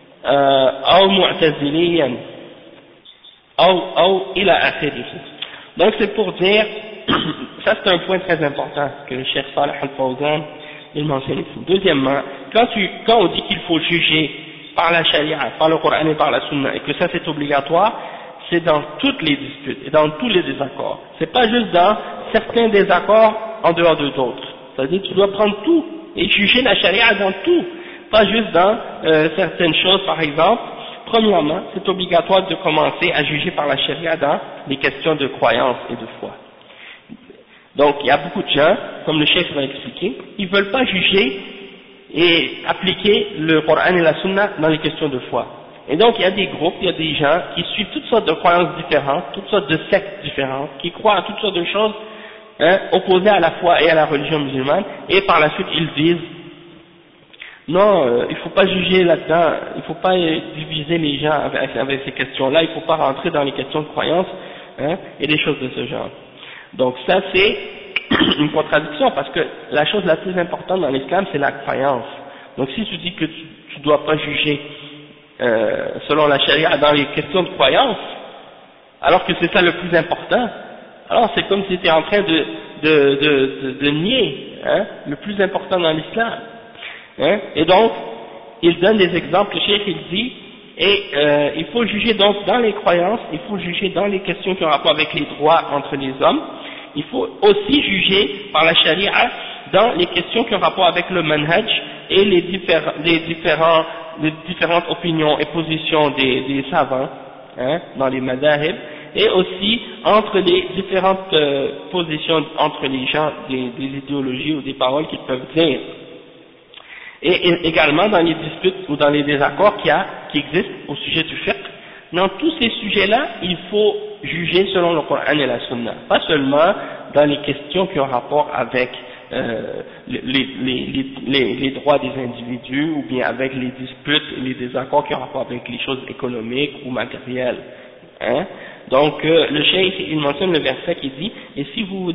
أو معتزليا أو إلى آخره Donc c'est pour dire, ça c'est un point très important que le Cheikh Salih Al-Fawzan il mentionne ici. Deuxièmement, quand on dit qu'il faut juger par la charia, par le Coran et par la Sunna, et que ça c'est obligatoire, c'est dans toutes les disputes et dans tous les désaccords. C'est pas juste dans certains désaccords en dehors de d'autres. C'est-à-dire que tu dois prendre tout et juger la charia dans tout, pas juste dans certaines choses par exemple. Premièrement, c'est obligatoire de commencer à juger par la charia dans les questions de croyance et de foi. Donc il y a beaucoup de gens, comme le chef l'a expliqué, ils veulent pas juger et appliquer le Coran et la Sunna dans les questions de foi. Et donc il y a des groupes, il y a des gens qui suivent toutes sortes de croyances différentes, toutes sortes de sectes différentes, qui croient à toutes sortes de choses opposées à la foi et à la religion musulmane, et par la suite ils disent non, il faut pas juger là-dedans, il faut pas diviser les gens avec ces questions-là, il faut pas rentrer dans les questions de croyance et des choses de ce genre. Donc ça c'est une contradiction, parce que la chose la plus importante dans l'islam c'est la croyance. Donc si tu dis que tu dois pas juger selon la charia dans les questions de croyance, alors que c'est ça le plus important, alors c'est comme si tu étais en train de nier le plus important dans l'islam. Et donc il donne des exemples, le cheikh il dit, et il faut juger donc dans les croyances, il faut juger dans les questions qui ont rapport avec les droits entre les hommes, il faut aussi juger par la charia dans les questions qui ont rapport avec le manhaj et les différentes opinions et positions des savants dans les madahib, et aussi entre les différentes positions entre les gens des idéologies ou des paroles qu'ils peuvent dire. Et également dans les disputes ou dans les désaccords qui existent au sujet du fiqh. Dans tous ces sujets-là, il faut juger selon le Coran et la Sunna, pas seulement dans les questions qui ont rapport avec les droits des individus, ou bien avec les disputes et les désaccords qui ont rapport avec les choses économiques ou matérielles. Donc le cheikh il mentionne le verset qui dit, et si vous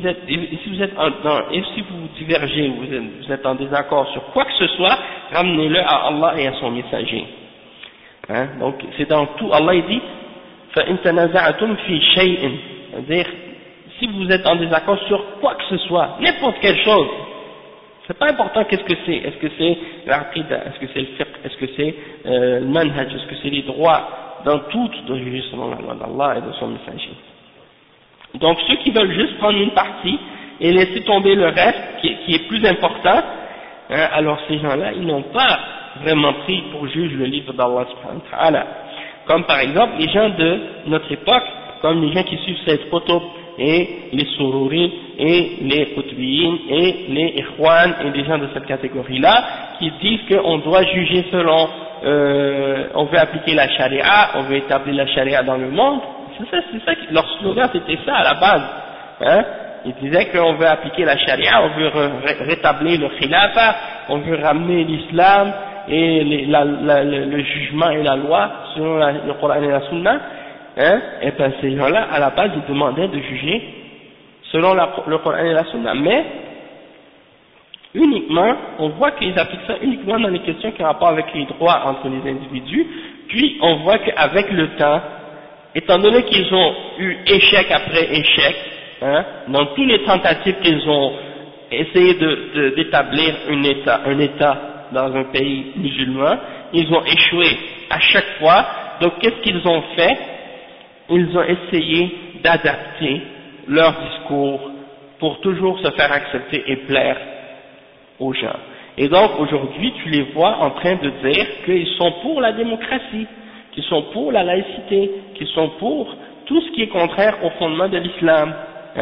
divergez, vous êtes en désaccord sur quoi que ce soit, ramenez-le à Allah et à son messager. Donc c'est dans tout. Allah il dit فَإِن تَنَازَعْتُمْ فِي شَيْءٍ, c'est-à-dire si vous êtes en désaccord sur quoi que ce soit, n'importe quelle chose, c'est pas important qu'est-ce que c'est, est-ce que c'est l'aqida, est-ce que c'est le fiqh, est-ce que c'est le manhaj, est-ce que c'est les droits, dans tout tu dois juger selon la loi d'Allah et de son messager. Donc ceux qui veulent juste prendre une partie et laisser tomber le reste qui est plus important, alors ces gens-là ils n'ont pas vraiment pris pour juge le livre d'Allah subhanahu wa ta'ala. Comme par exemple les gens de notre époque, comme les gens qui suivent cette Qutb et les Sururi et les Qutbiyin et les Ikhwan et des gens de cette catégorie-là, qui disent qu'on doit juger selon, on veut appliquer la charia, on veut établir la charia dans le monde. C'est ça, leur slogan c'était ça à la base. Ils disaient qu'on veut appliquer la charia, on veut rétablir le khilafa, on veut ramener l'islam et le jugement et la loi selon le Coran et la Sunna. Et bien ces gens-là, à la base, ils demandaient de juger selon le Coran et la Sunna, mais uniquement, on voit qu'ils appliquent ça uniquement dans les questions qui ont rapport avec les droits entre les individus, puis on voit qu'avec le temps, étant donné qu'ils ont eu échec après échec, dans toutes les tentatives qu'ils ont essayé d'établir un État dans un pays musulman, ils ont échoué à chaque fois. Donc qu'est-ce qu'ils ont fait? Ils ont essayé d'adapter leur discours pour toujours se faire accepter et plaire aux gens. Et donc aujourd'hui tu les vois en train de dire qu'ils sont pour la démocratie, qu'ils sont pour la laïcité, qu'ils sont pour tout ce qui est contraire au fondement de l'islam.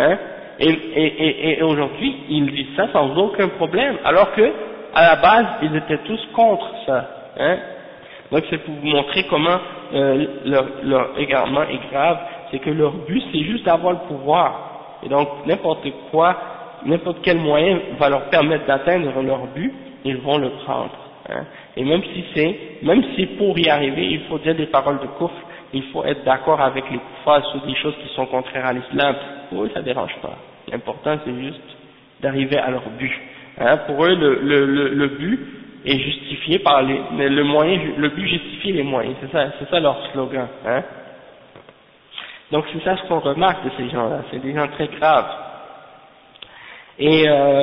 Et aujourd'hui ils disent ça sans aucun problème, alors que à la base ils étaient tous contre ça. Donc c'est pour vous montrer comment leur égarement est grave, c'est que leur but c'est juste d'avoir le pouvoir, et donc n'importe quel moyen va leur permettre d'atteindre leur but, ils vont le prendre. Et même si pour y arriver il faut dire des paroles de kufr, il faut être d'accord avec les kuffars sur des choses qui sont contraires à l'islam, pour eux ça dérange pas. L'important c'est juste d'arriver à leur but. Pour eux le but est justifié par le but justifie les moyens, c'est ça leur slogan. Donc c'est ça ce qu'on remarque de ces gens-là, c'est des gens très graves. Et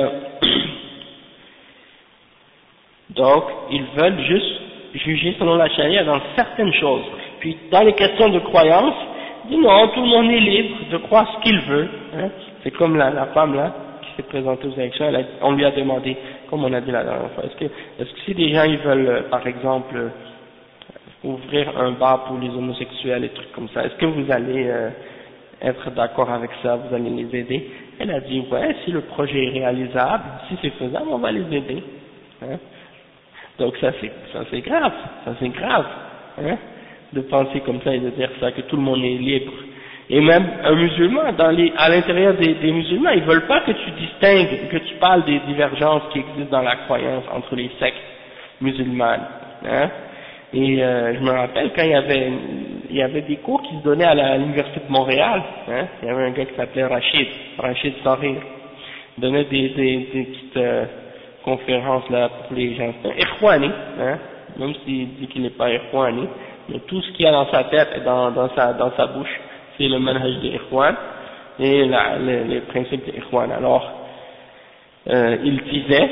donc ils veulent juste juger selon la charia dans certaines choses. Puis dans les questions de croyance, ils disent non, tout le monde est libre de croire ce qu'il veut. Hein. C'est comme la femme là qui s'est présentée aux élections, on lui a demandé, comme on a dit la dernière fois, est-ce que si des gens ils veulent par exemple ouvrir un bar pour les homosexuels et trucs comme ça, est-ce que vous allez être d'accord avec ça, vous allez les aider? Elle a dit ouais, si le projet est réalisable, si c'est faisable, on va les aider. Hein? Donc ça c'est grave, hein, de penser comme ça et de dire ça, que tout le monde est libre. Et même un musulman, à l'intérieur des musulmans, ils veulent pas que tu distingues, que tu parles des divergences qui existent dans la croyance entre les sectes musulmanes. Hein. Et je me rappelle quand il y avait des cours qui se donnaient à l'université de Montréal, hein, il y avait un gars qui s'appelait Rachid Sahir, il donnait des petites conférences là pour les gens. C'est un Ikhwani, hein, même s'il dit qu'il n'est pas Ikhwani, mais tout ce qu'il y a dans sa tête et dans sa bouche, c'est le manhaj des Ikhwan et les principes des Ikhwan. Alors, il disait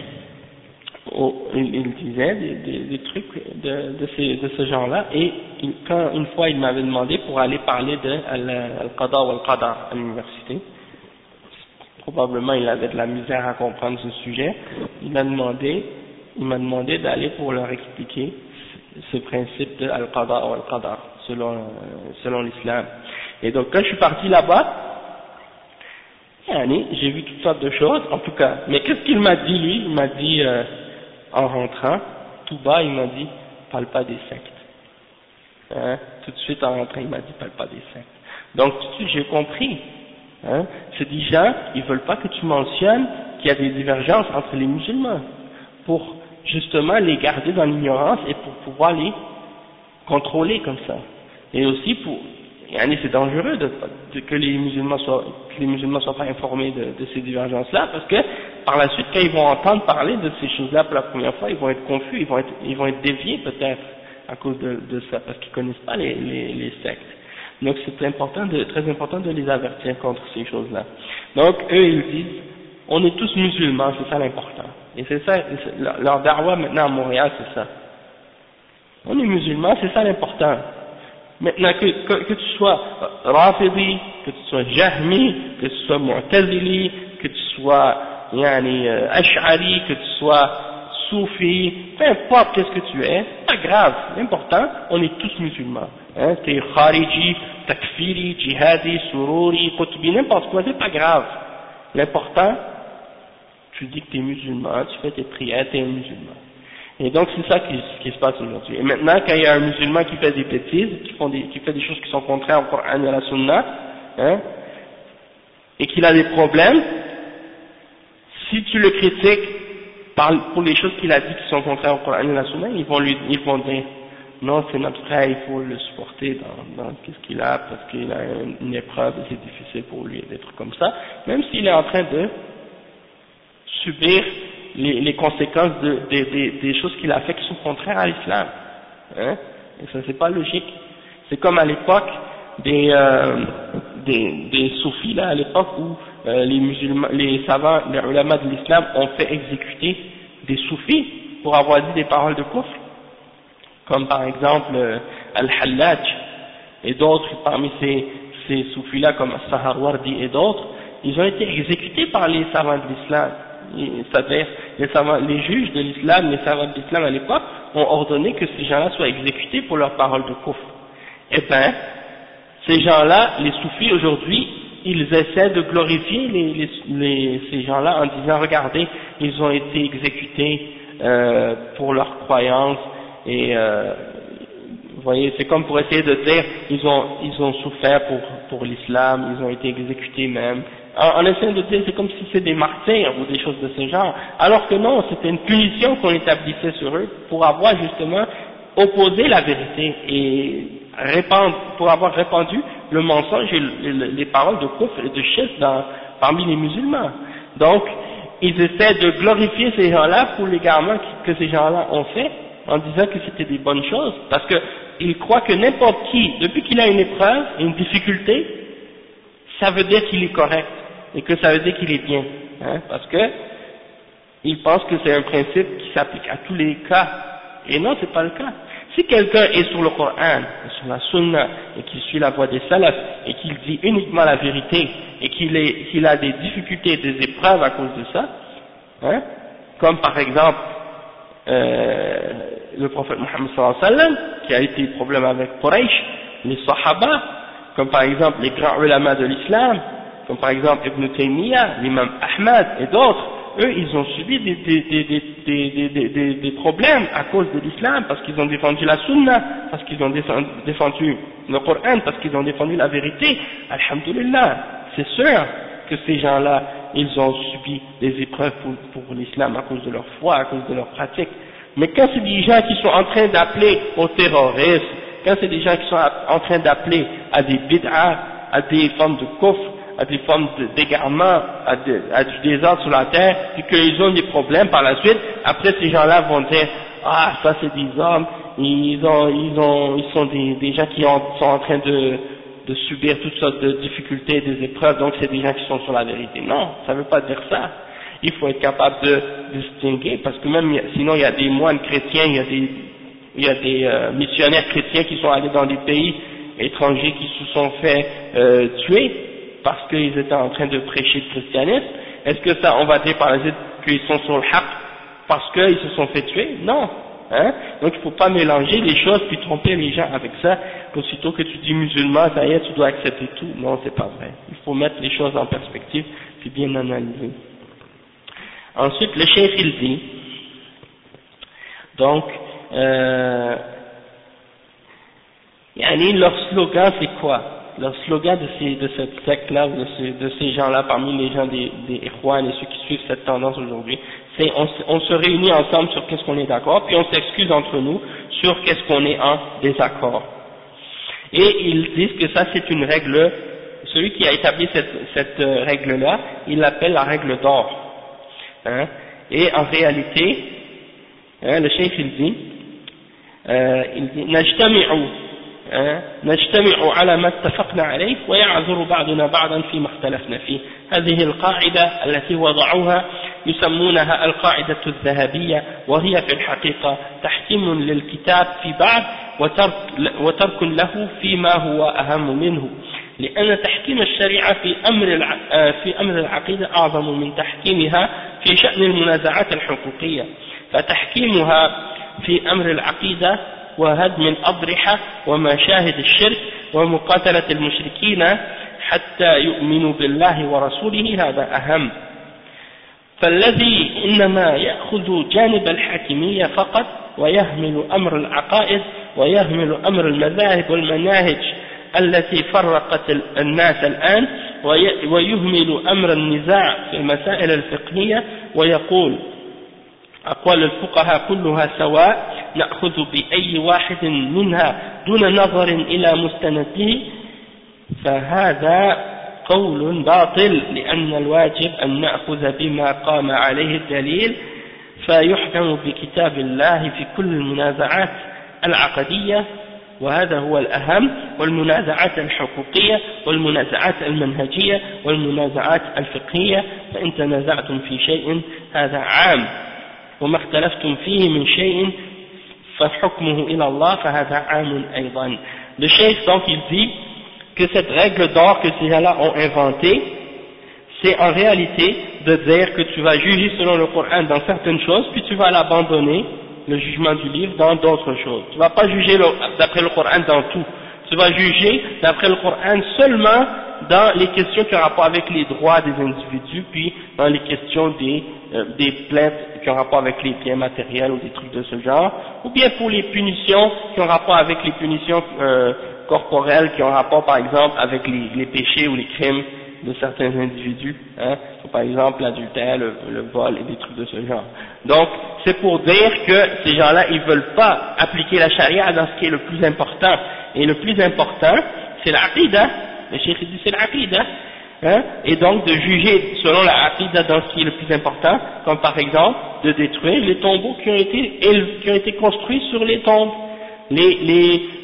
des trucs de ce genre-là, et quand une fois il m'avait demandé pour aller parler de Al-Qada ou Al-Qadar à l'université, probablement il avait de la misère à comprendre ce sujet, il m'a demandé d'aller pour leur expliquer ce principe de Al-Qada ou Al-Qadar selon l'islam. Et donc quand je suis parti là-bas, j'ai vu toutes sortes de choses, en tout cas, mais qu'est-ce qu'il m'a dit lui? Il m'a dit en rentrant, tout bas, il m'a dit parle pas des sectes. Hein? Tout de suite en rentrant, il m'a dit parle pas des sectes. Donc tout de suite j'ai compris. Hein? C'est des gens, ils veulent pas que tu mentionnes qu'il y a des divergences entre les musulmans, pour justement les garder dans l'ignorance et pour pouvoir les contrôler comme ça. Et aussi c'est dangereux que les musulmans soient pas informés de ces divergences-là, parce que par la suite, quand ils vont entendre parler de ces choses-là pour la première fois, ils vont être confus, ils vont être déviés peut-être à cause de ça, parce qu'ils connaissent pas les sectes. Donc c'est très important de les avertir contre ces choses-là. Donc eux ils disent, on est tous musulmans, c'est ça l'important. Et c'est ça, leur darwa maintenant à Montréal, c'est ça. On est musulmans, c'est ça l'important. Maintenant que tu sois Rafidi, que tu sois Jahmi, que tu sois Mu'tazili, que tu sois Ash'ari, que tu sois Soufi, peu importe qu'est-ce que tu es, pas grave, l'important, on est tous musulmans. Hein, t'es Khariji, Takfiri, Jihadi, Sururi, Qutbi, n'importe quoi, c'est pas grave. L'important, tu dis que t'es musulman, tu fais tes prières, t'es un musulman. Et donc c'est ça qui se passe aujourd'hui. Et maintenant, quand il y a un musulman qui fait des bêtises, qui fait des choses qui sont contraires au Coran et à la Sunna, hein, et qu'il a des problèmes, si tu le critiques pour les choses qu'il a dit qui sont contraires au Coran et à la Sunna, ils vont dire non, c'est notre frère, il faut le supporter dans ce qu'il a, parce qu'il a une épreuve et c'est difficile pour lui d'être comme ça, même s'il est en train de subir les conséquences des choses qu'il a fait qui sont contraires à l'islam. Hein? Et ça c'est pas logique. C'est comme à l'époque des soufis là, à l'époque où les musulmans, les savants, les ulama de l'islam ont fait exécuter des soufis pour avoir dit des paroles de kufr, comme par exemple Al-Hallaj et d'autres parmi ces soufis là comme As-Saharwardi et d'autres, ils ont été exécutés par les savants de l'islam. C'est-à-dire les juges de l'islam, les savants de l'islam à l'époque ont ordonné que ces gens-là soient exécutés pour leurs paroles de kufr. Eh bien, ces gens-là, les soufis aujourd'hui, ils essaient de glorifier ces gens-là en disant regardez, ils ont été exécutés pour leurs croyances et vous voyez, c'est comme pour essayer de dire ils ont souffert pour l'islam, ils ont été exécutés même. En essayant de dire c'est comme si c'était des martyrs ou des choses de ce genre, alors que non, c'était une punition qu'on établissait sur eux pour avoir justement opposé la vérité et pour avoir répandu le mensonge et les paroles de kufr et de shirk parmi les musulmans. Donc ils essaient de glorifier ces gens-là pour l'égarement que ces gens-là ont fait en disant que c'était des bonnes choses, parce que il croit que n'importe qui, depuis qu'il a une épreuve, une difficulté, ça veut dire qu'il est correct, et que ça veut dire qu'il est bien, hein, parce que il pense que c'est un principe qui s'applique à tous les cas, et non, c'est pas le cas. Si quelqu'un est sur le Coran, sur la Sunna, et qu'il suit la voie des salafs, et qu'il dit uniquement la vérité, et qu'il a des difficultés, des épreuves à cause de ça, hein, comme par exemple le prophète Mohammed sallallahu alayhi wa sallam, qui a été problème avec Quraysh, les Sahaba, comme par exemple les grands ulama de l'islam, comme par exemple Ibn Taymiyyah, l'imam Ahmad et d'autres, eux ils ont subi des problèmes à cause de l'islam, parce qu'ils ont défendu la sunna, parce qu'ils ont défendu le Coran, parce qu'ils ont défendu la vérité. Alhamdulillah, c'est sûr que ces gens-là, ils ont subi des épreuves pour l'islam à cause de leur foi, à cause de leur pratique. Mais quand c'est des gens qui sont en train d'appeler au terrorisme, quand c'est des gens qui sont en train d'appeler à des bid'ah, à des formes de kufr, à des formes d'égarement, à du désordre sur la terre, et qu'ils ont des problèmes par la suite, après ces gens-là vont dire, ah, ça c'est des hommes, ils sont des gens qui sont en train de subir toutes sortes de difficultés, des épreuves, donc c'est des gens qui sont sur la vérité. Non, ça ne veut pas dire ça. Il faut être capable de distinguer, parce que même sinon il y a des moines chrétiens, il y a des missionnaires chrétiens qui sont allés dans des pays étrangers qui se sont fait tuer parce qu'ils étaient en train de prêcher le christianisme. Est-ce que ça, on va dire par la suite qu'ils sont sur le haqq parce qu'ils se sont fait tuer? Non. Hein? Donc il ne faut pas mélanger les choses puis tromper les gens avec ça, qu'aussitôt que tu dis musulman, ça y est, tu dois accepter tout. Non, c'est pas vrai. Il faut mettre les choses en perspective puis bien analyser. Ensuite, le cheikh il dit, donc, leur slogan c'est quoi? Leur slogan de cette secte-là, de ces gens-là, parmi les gens des Ikhwan et ceux qui suivent cette tendance aujourd'hui, c'est on se réunit ensemble sur qu'est-ce qu'on est d'accord, puis on s'excuse entre nous sur qu'est-ce qu'on est en désaccord. Et ils disent que ça c'est une règle, celui qui a établi cette règle-là, il l'appelle la règle d'or. Hein? Et en réalité, hein, le cheikh il dit نجتمع على ما اتفقنا عليه ويعذر بعضنا بعضا فيما اختلفنا فيه. هذه القاعدة التي وضعوها يسمونها القاعدة الذهبية، وهي في الحقيقة تحكيم للكتاب في بعض وترك له فيما هو أهم منه، لأن تحكيم الشريعة في أمر العقيدة أعظم من تحكيمها في شأن المنازعات الحقوقية، فتحكيمها في أمر العقيدة وهدم الأضرحة ومشاهد الشرك ومقاتلة المشركين حتى يؤمنوا بالله ورسوله هذا أهم. فالذي إنما يأخذ جانب الحاكمية فقط ويهمل أمر العقائد ويهمل أمر المذاهب والمناهج التي فرقت الناس الآن ويهمل أمر النزاع في المسائل الفقهية ويقول أقوال الفقهاء كلها سواء نأخذ بأي واحد منها دون نظر إلى مستنده، فهذا قول باطل، لأن الواجب أن نأخذ بما قام عليه الدليل فيحكم بكتاب الله في كل المنازعات العقدية، وهذا هو الأهم، والمنازعات الحقوقية والمنازعات المنهجية والمنازعات الفقهية، فإن تنازعتم في شيء هذا عام وما اختلفتم فيه من شيء فحكمه إلى الله فهذا عام أيضا. Le cheikh donc il dit que cette règle d'or que ces gens-là ont inventée, c'est en réalité de dire que tu vas juger selon le Coran dans certaines choses, puis tu vas l'abandonner, le jugement du livre, dans d'autres choses. Tu ne vas pas juger d'après le Coran dans tout. Tu vas juger d'après le Coran seulement dans les questions qui ont rapport avec les droits des individus, puis dans les questions des plaintes qui ont rapport avec les biens matériels ou des trucs de ce genre, ou bien pour les punitions qui ont rapport avec les punitions corporelles, qui ont rapport par exemple avec les péchés ou les crimes de certains individus, hein, par exemple l'adultère, le vol et des trucs de ce genre. Donc c'est pour dire que ces gens-là ils veulent pas appliquer la charia dans ce qui est le plus important, et le plus important c'est l'aqida. Le cheikh dit c'est l'aqida, hein, et donc de juger selon l'aqida dans ce qui est le plus important, comme par exemple de détruire les tombeaux qui ont été construits sur les tombes,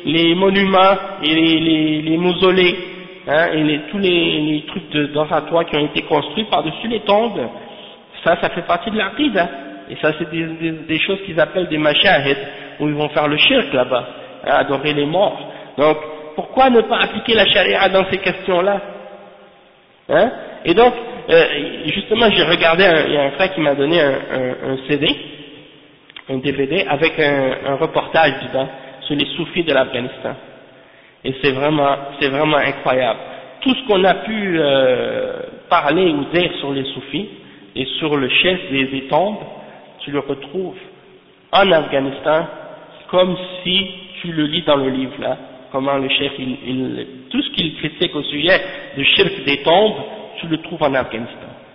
les monuments et les mausolées, hein, et tous les trucs d'oratoire qui ont été construits par-dessus les tombes, ça fait partie de l'aqida. Et ça, c'est des choses qu'ils appellent des mashahid, où ils vont faire le shirk là-bas, hein, adorer les morts. Donc, pourquoi ne pas appliquer la charia dans ces questions-là, hein? Et donc, justement, j'ai regardé, il y a un frère qui m'a donné un CD, un DVD, avec un reportage dedans, sur les soufis de l'Afghanistan. Et c'est vraiment incroyable. Tout ce qu'on a pu parler ou dire sur les soufis, et sur le chef des tombes, tu le retrouves en Afghanistan, comme si tu le lis dans le livre là, comment le chef, tout ce qu'il critique au sujet du shirk des tombes, tu le trouves en Afghanistan.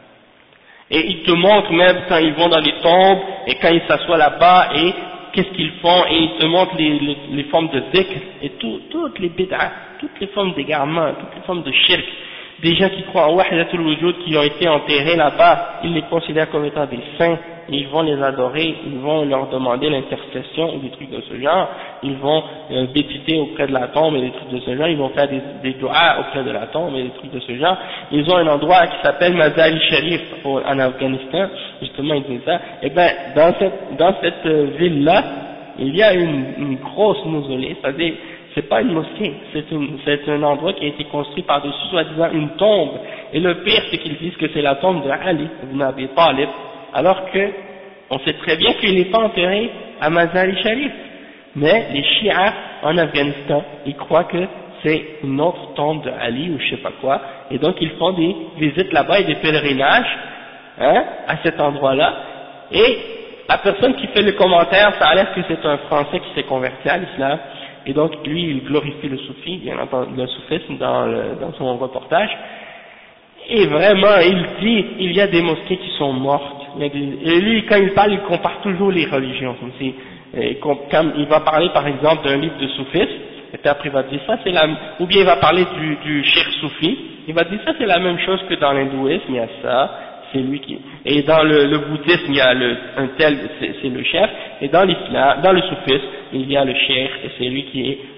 Et il te montre même quand ils vont dans les tombes, et quand ils s'assoient là-bas, et qu'est-ce qu'ils font, et ils te montrent les formes de dhikr, et toutes les bid'ah, toutes les formes d'égarement, toutes les formes de shirk. Des gens qui croient en wahdatul wujud, qui ont été enterrés là-bas, ils les considèrent comme étant des saints, ils vont les adorer, ils vont leur demander l'intercession ou des trucs de ce genre, ils vont méditer auprès de la tombe et des trucs de ce genre, ils vont faire des doigts auprès de la tombe et des trucs de ce genre. Ils ont un endroit qui s'appelle Mazar-i Sharif en Afghanistan, justement ils disent ça. Et ben dans cette ville-là, il y a une grosse mausolée, c'est-à-dire c'est pas une mosquée, c'est un endroit qui a été construit par-dessus soi-disant une tombe. Et le pire, c'est qu'ils disent que c'est la tombe de Ali ibn Abi Talib, alors que on sait très bien qu'il n'est pas enterré à Mazar-i Sharif. Mais les chiites en Afghanistan, ils croient que c'est une autre tombe de Ali ou je sais pas quoi, et donc ils font des visites là-bas et des pèlerinages, hein, à cet endroit-là. Et la personne qui fait le commentaire, ça a l'air que c'est un Français qui s'est converti à l'islam. Et donc, lui, il glorifie le soufi, bien entendu, le soufisme dans son reportage. Et vraiment, il dit, il y a des mosquées qui sont mortes. Et lui, quand il parle, il compare toujours les religions. Comme il va parler, par exemple, d'un livre de soufisme, et puis après il va dire ça, ou bien il va parler du cheikh soufi, il va dire ça, c'est la même chose que dans l'hindouisme, il y a ça, c'est lui qui, et dans le bouddhisme, il y a un tel, c'est le chef, et dans l'islam, dans le soufisme, il y a le cheikh, et c'est lui qui est,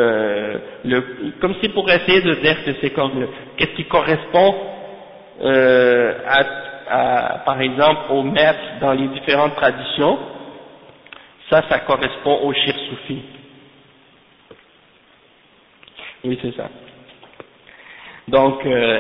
comme c'est pour essayer de dire que c'est comme qu'est-ce qui correspond, par exemple, au maître dans les différentes traditions, ça correspond au cheikh soufi. Oui, c'est ça. Donc,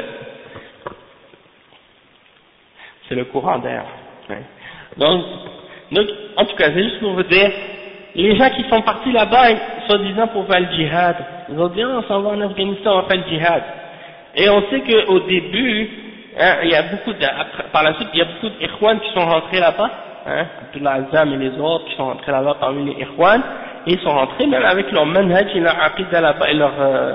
c'est le courant d'air. Ouais. Donc, en tout cas, c'est juste pour vous dire, les gens qui sont partis là-bas, soi-disant pour faire le djihad, ils ont dit, on s'en va en Afghanistan, on va faire le djihad. Et on sait qu'au début, hein, il y a par la suite, il y a beaucoup d'Ikhwan qui sont rentrés là-bas, hein, Abdullah Azam et les autres qui sont rentrés là-bas parmi les Ikhwan, et ils sont rentrés même avec leur manhaj et leur aqidah là-bas et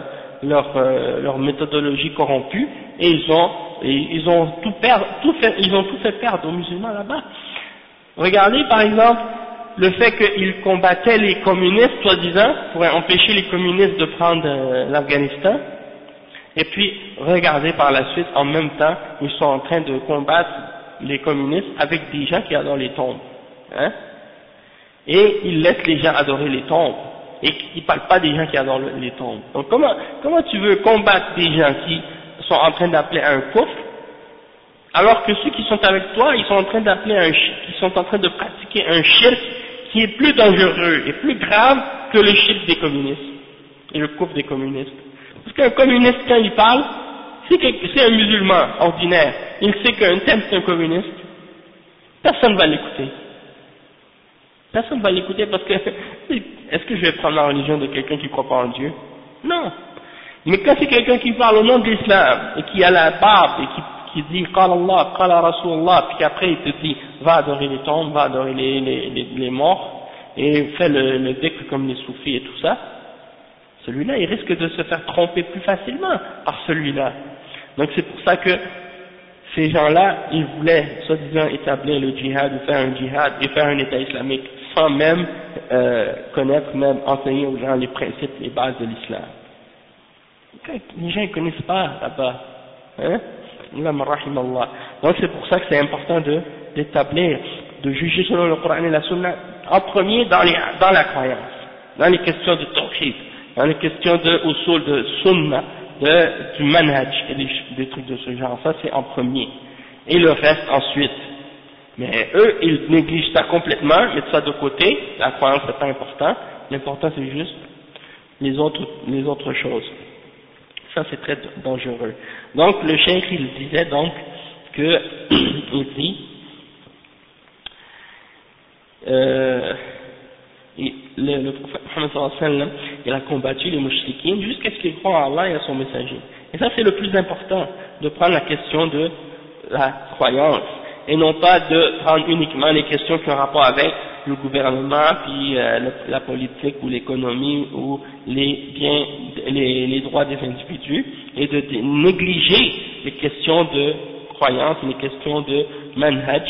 leur méthodologie corrompue, et ils ont tout fait perdre aux musulmans là-bas. Regardez par exemple le fait qu'ils combattaient les communistes, soi-disant, pour empêcher les communistes de prendre l'Afghanistan, et puis regardez par la suite, en même temps, ils sont en train de combattre les communistes avec des gens qui adorent les tombes, hein, et ils laissent les gens adorer les tombes, et ils ne parlent pas des gens qui adorent les tombes. Donc comment tu veux combattre des gens qui sont en train d'appeler à un kufr, alors que ceux qui sont avec toi, ils sont en train de pratiquer un shirk qui est plus dangereux et plus grave que le shirk des communistes et le kufr des communistes. Parce qu'un communiste, quand il parle, c'est un musulman ordinaire, il sait qu'un tel c'est un communiste, personne ne va l'écouter. Personne ne va l'écouter parce que, est-ce que je vais prendre la religion de quelqu'un qui ne croit pas en Dieu? Non. Mais quand c'est quelqu'un qui parle au nom de l'islam, et qui a la barbe, et qui dit « Qala Allah, Qala Rasulullah », puis qu'après il te dit « Va adorer les tombes, va adorer les morts, et fais le dhikr comme les soufis et tout ça », celui-là, il risque de se faire tromper plus facilement par celui-là. Donc c'est pour ça que ces gens-là, ils voulaient, soi-disant, établir le djihad, ou faire un djihad, et faire un État islamique, sans même connaître, même enseigner aux gens les principes, les bases de l'islam. Les gens ne connaissent pas là-bas. Hein? Donc c'est pour ça que c'est important d'établir, de juger selon le Coran et la Sunna, en premier dans la croyance, dans les questions de tawhid. dans les questions de usul, de sunna, du manhaj et des trucs de ce genre. Ça c'est en premier. Et le reste ensuite. Mais eux, ils négligent ça complètement, mettent ça de côté. La croyance c'est pas important. L'important c'est juste les autres choses. Ça c'est très dangereux. Donc le cheikh il disait donc que il dit le prophète Mohammed sallallahu alayhi wa sallam, il a combattu les mouchriquines jusqu'à ce qu'ils croient en Allah et à son messager. Et ça c'est le plus important, de prendre la question de la croyance et non pas de prendre uniquement les questions qui ont rapport avec le gouvernement puis la politique ou l'économie ou les droits des individus et de négliger les questions de croyance, les questions de manhaj,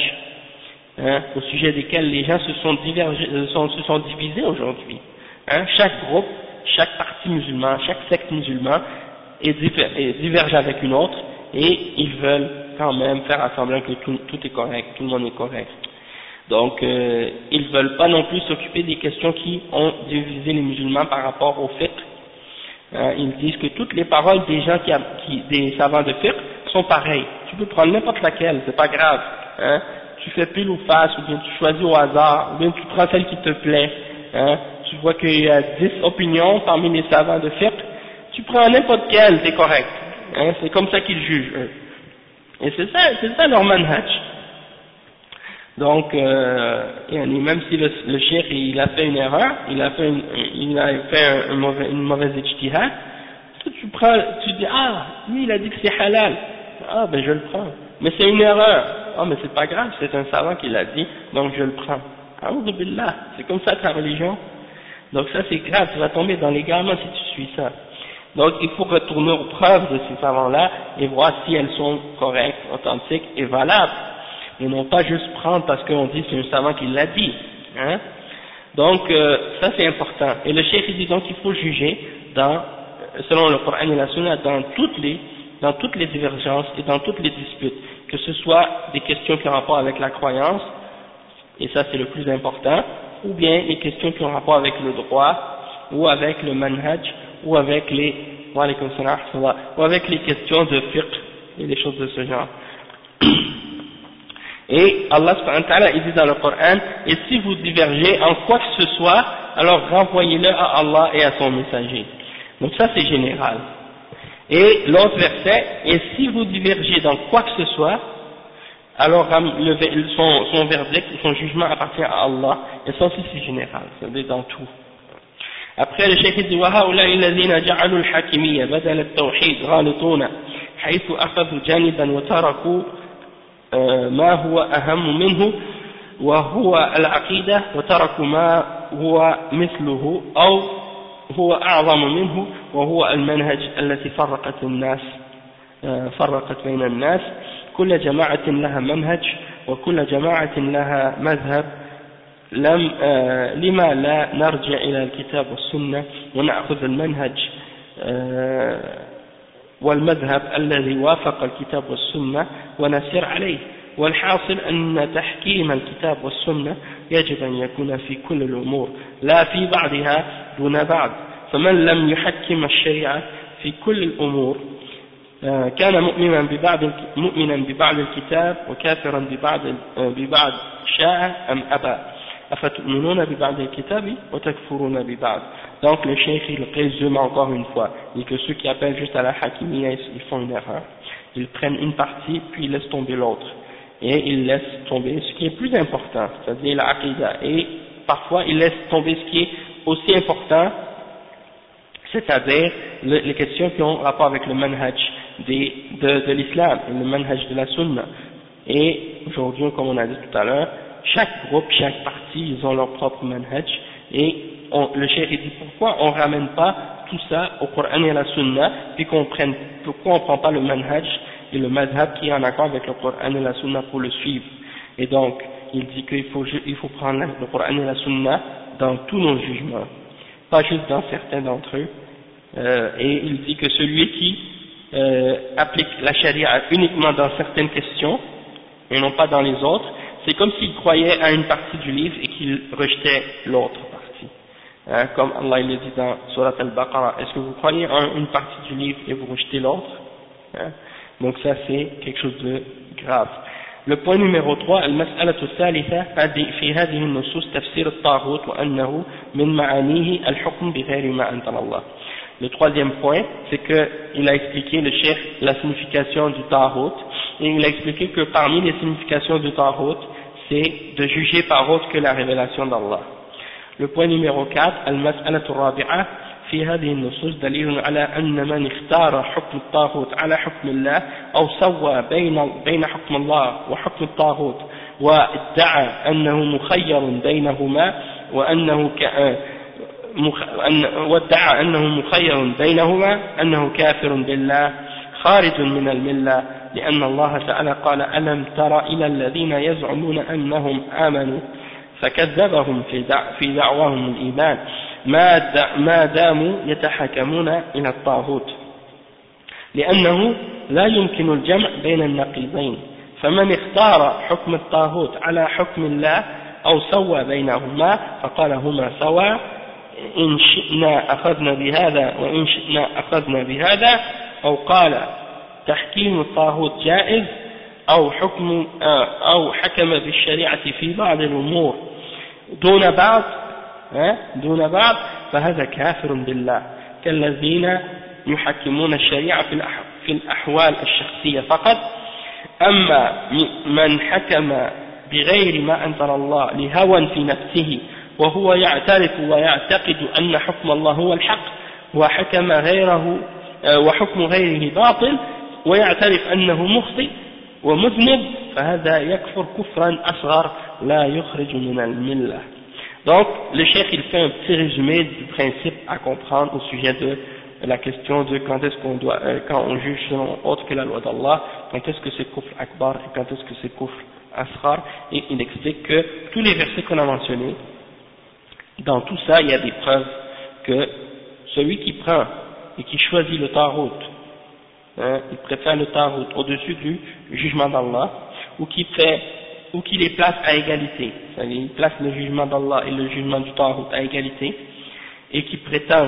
au sujet desquels les gens se sont divisés aujourd'hui. Chaque groupe, chaque parti musulman, chaque secte musulman diverge avec une autre et ils veulent quand même faire semblant que tout est correct, tout le monde est correct. Donc ils ne veulent pas non plus s'occuper des questions qui ont divisé les musulmans par rapport au fiqh. Ils disent que toutes les paroles des gens des savants de fiqh sont pareilles. Tu peux prendre n'importe laquelle, c'est pas grave. Tu fais pile ou face, ou bien tu choisis au hasard, ou bien tu prends celle qui te plaît. Tu vois qu'il y a 10 opinions parmi les savants de fiqh, tu prends n'importe quelle, c'est correct. C'est comme ça qu'ils jugent eux. Et c'est ça leur manhaj. Donc, même si le cheikh il a fait une erreur, il a fait une mauvaise ijtihad, tu dis lui il a dit que c'est halal, ben je le prends. Mais c'est une erreur, mais c'est pas grave, c'est un savant qui l'a dit, donc je le prends. A'oudhu billah, c'est comme ça ta religion. Donc ça c'est grave, tu vas tomber dans l'égarement si tu suis ça. Donc il faut retourner aux preuves de ces savants-là et voir si elles sont correctes, authentiques et valables. Et non pas juste prendre parce qu'on dit c'est un savant qui l'a dit. Donc ça c'est important. Et le cheikh dit donc qu'il faut juger selon le Coran et la Sunna dans toutes les divergences et dans toutes les disputes, que ce soit des questions qui ont rapport avec la croyance, et ça c'est le plus important, ou bien les questions qui ont rapport avec le droit, ou avec le manhaj, ou avec les questions de fiqh et des choses de ce genre. Et Allah subhanahu wa ta'ala il dit dans le Coran, et si vous divergez en quoi que ce soit, alors renvoyez-le à Allah et à son messager. Donc ça c'est général. Et l'autre verset, et si vous divergez dans quoi que ce soit, alors son verdict, son jugement appartient à Allah, et ça aussi c'est général, c'est dans tout. Après le cheikh dit وَهَؤُلَاءِ الَّذِينَ جَعَلُوا الْحَاكِمِيَّةَ بَدَلَ التَّوْحِيدِ غَالِطُونَ حيث أخذوا جانبا وتركوا ما هو أهم منه وهو العقيدة وتركوا ما هو مثله أو هو أعظم منه وهو المنهج التي فرقت بين الناس كل جماعة لها منهج وكل جماعة لها مذهب لما لا نرجع إلى الكتاب والسنة ونأخذ المنهج والمذهب الذي وافق الكتاب والسنة ونسير عليه والحاصل أن تحكيم الكتاب والسنة يجب أن يكون في كل الأمور لا في بعضها دون بعض فمن لم يحكم الشريعة في كل الأمور كان مؤمنا ببعض الكتاب وكافرا ببعض شاء أم أبى أفتؤمنون ببعض الكتاب وتكفرون ببعض. Donc le cheikh il résume encore une fois, et que ceux qui appellent juste à la hakimiyya ils font une erreur. Ils prennent une partie puis ils laissent tomber l'autre, et ils laissent tomber ce qui est plus important, c'est-à-dire la aqidah, et parfois ils laissent tomber ce qui est aussi important, c'est-à-dire les questions qui ont rapport avec le manhaj de l'islam et le manhaj de la sunna. Et aujourd'hui, comme on a dit tout à l'heure, chaque groupe, chaque parti, ils ont leur propre manhaj, et le cheikh dit pourquoi on ramène pas tout ça au Coran et à la sunna, puis pourquoi on prend pas le manhaj et le madhab qui est en accord avec le Coran et la sunna pour le suivre. Et donc il dit qu'il faut prendre le Coran et la sunna dans tous nos jugements, pas juste dans certains d'entre eux. Et il dit que celui qui applique la charia uniquement dans certaines questions et non pas dans les autres, c'est comme s'il croyait à une partie du livre et qu'il rejetait l'autre partie. hein, comme Allah il le dit dans Surat Al-Baqarah, est-ce que vous croyez en une partie du livre et vous rejetez l'autre, hein? Donc ça c'est quelque chose de grave. Le point numéro 3, المسألة الثالثة في هذه النصوص تفسير الطاغوت وأنه من معانيه الحكم بغير ما أنزل الله. Le troisième point, c'est qu'il a expliqué le cheikh la signification du taghut, et il a expliqué que parmi les significations du taghut, c'est de juger par autre que la révélation d'Allah. Le point numéro 4, المسألة الرابعة في هذه النصوص دليل على أن من اختار حكم الطاغوت على حكم الله أو سوى بين حكم الله وحكم الطاغوت وادعى أنه مخير بينهما وادعى أنه مخير بينهما أنه كافر بالله خارج من الملة لأن الله تعالى قال ألم تر إلى الذين يزعمون أنهم آمنوا فكذبهم في دعواهم الإيمان ما داموا يتحكمون إلى الطاغوت لأنه لا يمكن الجمع بين النقيضين فمن اختار حكم الطاغوت على حكم الله أو سوى بينهما فقال هما سواء إن شئنا أخذنا بهذا وإن شئنا أخذنا بهذا أو قال تحكيم الطاغوت جائز أو حكم بالشريعة في بعض الأمور دون بعض فهذا كافر بالله كالذين يحكمون الشريعة في الأحوال الشخصية فقط أما من حكم بغير ما أنزل الله لهوى في نفسه وهو يعترف ويعتقد أن حكم الله هو الحق وحكم وحكم غيره باطل ويعترف أنه مخطئ ومذنب فهذا يكفر كفرا أصغر لا يخرج من الملة. Donc le cheikh il fait un petit résumé du principe à comprendre au sujet de la question de quand est-ce qu'on doit quand on juge selon autre que la loi d'Allah, quand est-ce que c'est kufr akbar et quand est-ce que c'est kufr asghar, et il explique que tous les versets qu'on a mentionnés, dans tout ça il y a des preuves que celui qui prend et qui choisit le taghut, il préfère le taghut au-dessus du jugement d'Allah, ou qui les place à égalité, c'est-à-dire il place le jugement d'Allah et le jugement du taghut à égalité, et qui prétend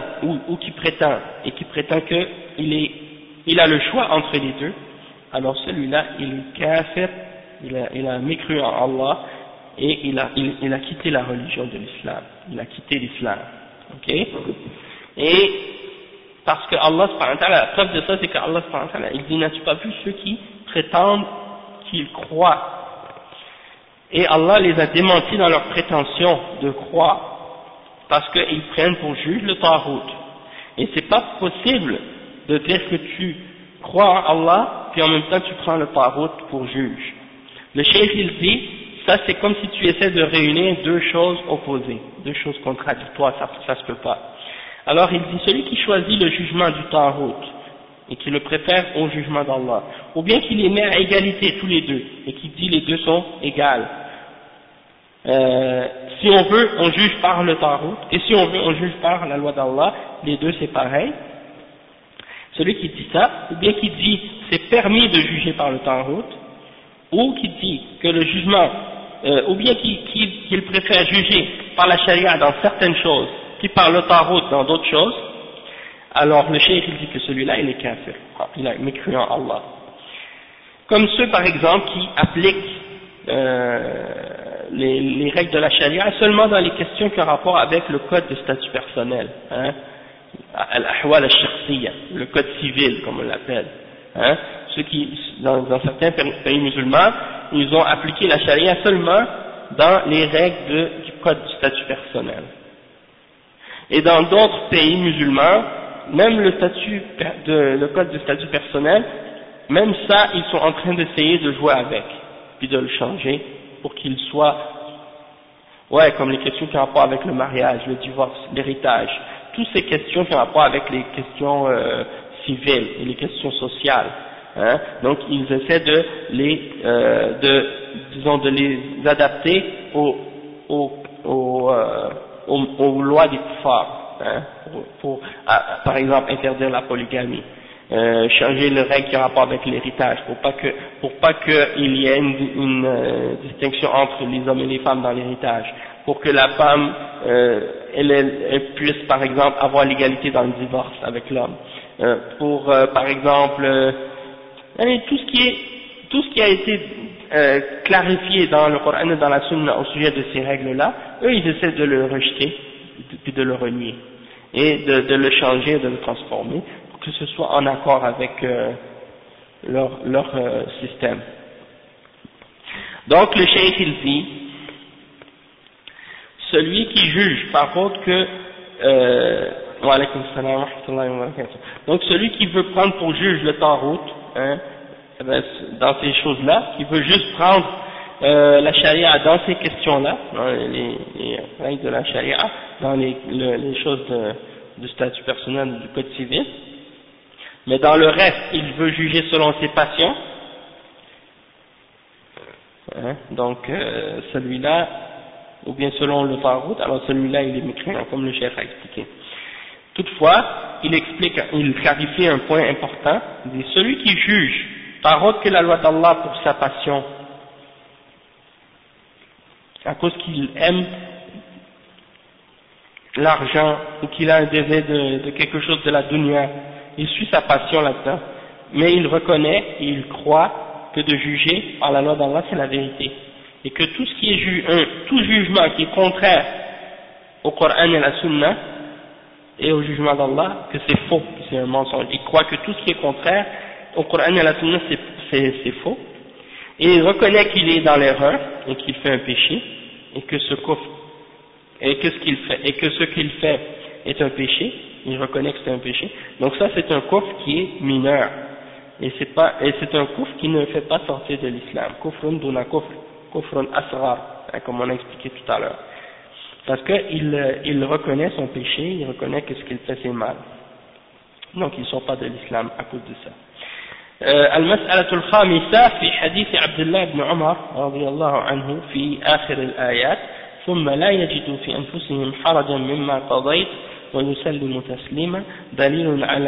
qu'il a le choix entre les deux, alors celui-là il est kafir, il a mécru en Allah, et il a quitté la religion de l'islam, il a quitté l'islam, ok? Et parce que Allah subhanahu wa ta'ala, la preuve de ça c'est qu'Allah subhanahu wa ta'ala, il dit n'as-tu pas vu ceux qui prétendent qu'ils croient, et Allah les a démentis dans leur prétention de croire, parce qu'ils prennent pour juge le taghut, et c'est pas possible de dire que tu crois en Allah, puis en même temps tu prends le taghut pour juge. Le cheikh il dit, ça c'est comme si tu essaies de réunir deux choses opposées, deux choses contradictoires, ça se peut pas. Alors il dit, celui qui choisit le jugement du taghut, et qui le préfère au jugement d'Allah, ou bien qu'il les met à égalité tous les deux, et qui dit les deux sont égales, si on veut on juge par le taghut, et si on veut on juge par la loi d'Allah, les deux c'est pareil. Celui qui dit ça, ou bien qui dit c'est permis de juger par le taghut, ou qui dit que le jugement, ou bien qu'il préfère juger par la charia dans certaines choses, puis par le taghut dans d'autres choses, alors le cheikh il dit que celui-là il est kafir, il a mécru en Allah. Comme ceux par exemple qui appliquent les règles de la charia seulement dans les questions qui ont rapport avec le code de statut personnel, al-ahwal al-shakhsiyya, le code civil comme on l'appelle, ceux qui dans certains pays musulmans ils ont appliqué la charia seulement dans les règles du code du statut personnel, et dans d'autres pays musulmans même le code de statut personnel, même ça ils sont en train d'essayer de jouer avec puis de le changer pour qu'il soit, comme les questions qui ont rapport avec le mariage, le divorce, l'héritage, toutes ces questions qui ont rapport avec les questions civiles et les questions sociales, donc ils essaient de les adapter aux lois des kuffars, pour par exemple interdire la polygamie, changer les règles qui ont rapport avec l'héritage, pour pas qu'il y ait une distinction entre les hommes et les femmes dans l'héritage, pour que la femme elle puisse par exemple avoir l'égalité dans le divorce avec l'homme, par exemple tout ce qui a été clarifié dans le Coran et dans la Sunna au sujet de ces règles-là, eux ils essaient de le rejeter puis de le renier et de le changer, de le transformer pour que ce soit en accord avec leur système. Donc le cheikh il dit, celui qui juge par contre que wa alaykum salam wa rahmatullahi wa barakatuh. Donc celui qui veut prendre pour juge le Tarout, dans ces choses-là, qui veut juste prendre la charia dans ces questions-là, dans les règles de la charia, dans les choses du statut personnel du code civil, mais dans le reste, il veut juger selon ses passions, donc celui-là, ou bien selon le Tarout, alors celui-là il est mécréant, comme le chef a expliqué. Toutefois, il clarifie un point important, il dit, celui qui juge par autre que la loi d'Allah pour sa passion, à cause qu'il aime l'argent ou qu'il a un désir de quelque chose de la dunya, il suit sa passion là-dedans, mais il reconnaît et il croit que de juger par la loi d'Allah c'est la vérité, et que tout ce qui est tout jugement qui est contraire au Coran et à la Sunna et au jugement d'Allah, que c'est faux, que c'est un mensonge. Il croit que tout ce qui est contraire au Coran et à la Sunna c'est faux, et il reconnaît qu'il est dans l'erreur et qu'il fait un péché, et que ce qu'il fait est un péché, il reconnaît que c'est un péché. Donc ça c'est un kufr qui est mineur, et c'est un kufr qui ne fait pas sortir de l'islam, kufrun duna kufr, kufrun asghar, comme on a expliqué tout à l'heure, parce qu'il reconnaît son péché, il reconnaît que ce qu'il fait c'est mal, donc ils ne sont pas de l'islam à cause de ça. المسألة الخامسة في حديث عبد الله بن عمر رضي الله عنه في آخر الآيات ثم لا يجدوا في أنفسهم حرجا مما قضيت ويسلموا تسليما دليل على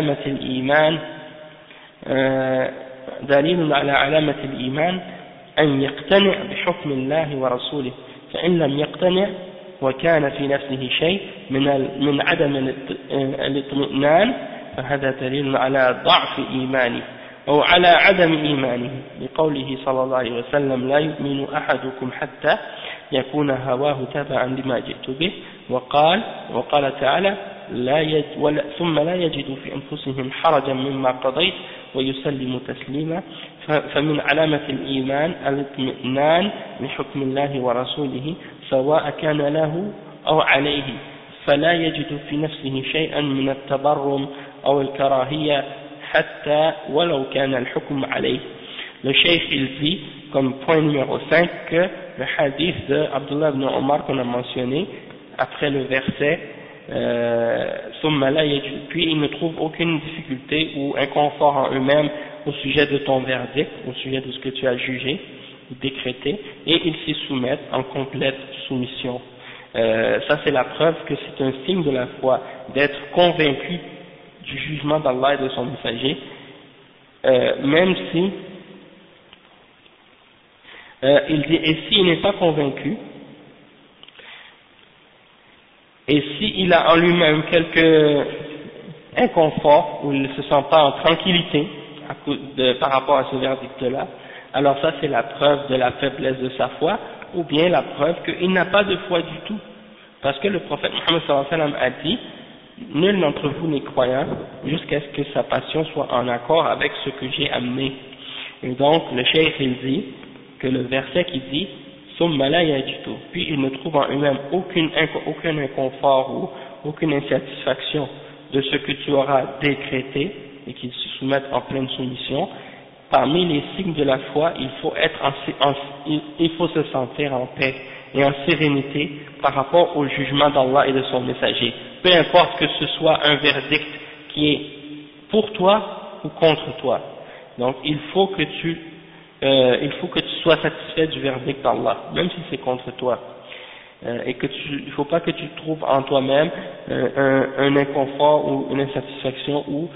علامة الإيمان أن يقتنع بحكم الله ورسوله، فإن لم يقتنع وكان في نفسه شيء من عدم الاطمئنان فهذا دليل على ضعف إيمانه أو على عدم إيمانه، لقوله صلى الله عليه وسلم لا يؤمن أحدكم حتى يكون هواه تبعا لما جئت به، وقال تعالى ثم لا يجد في أنفسهم حرجا مما قضيت ويسلم تسليما، فمن علامة الإيمان الاطمئنان لحكم الله ورسوله سواء كان له أو عليه، فلا يجد في نفسه شيئا من التبرم أو الكراهية حتى ولو كان الحكم عليه. Le cheikh il dit comme point numéro 5 que le hadith de Abdullah ibn Omar qu'on a mentionné après le verset puis ils ne trouvent aucune difficulté ou inconfort en eux-mêmes au sujet de ton verdict, au sujet de ce que tu as jugé ou décrété, et ils s'y soumettent en complète soumission. Ça c'est la preuve que c'est un signe de la foi, d'être convaincu du jugement d'Allah et de son messager, même si il dit, et s'il n'est pas convaincu, et s'il a en lui-même quelque inconfort, ou il ne se sent pas en tranquillité par rapport à ce verdict-là, alors ça c'est la preuve de la faiblesse de sa foi, ou bien la preuve qu'il n'a pas de foi du tout. Parce que le prophète Mohammed sallallahu alayhi wa sallam a dit, nul d'entre vous n'est croyant jusqu'à ce que sa passion soit en accord avec ce que j'ai amené. Et donc le cheikh il dit que le verset qui dit summa la yajidu, puis ils ne trouvent en eux-mêmes aucun inconfort ou aucune insatisfaction de ce que tu auras décrété, et qu'ils se soumettent en pleine soumission. Parmi les signes de la foi, il faut se sentir en paix et en sérénité par rapport au jugement d'Allah et de son messager, peu importe que ce soit un verdict qui est pour toi ou contre toi. Donc il faut que tu sois satisfait du verdict d'Allah, même si c'est contre toi, et il ne faut pas que tu trouves en toi-même un inconfort ou une insatisfaction ou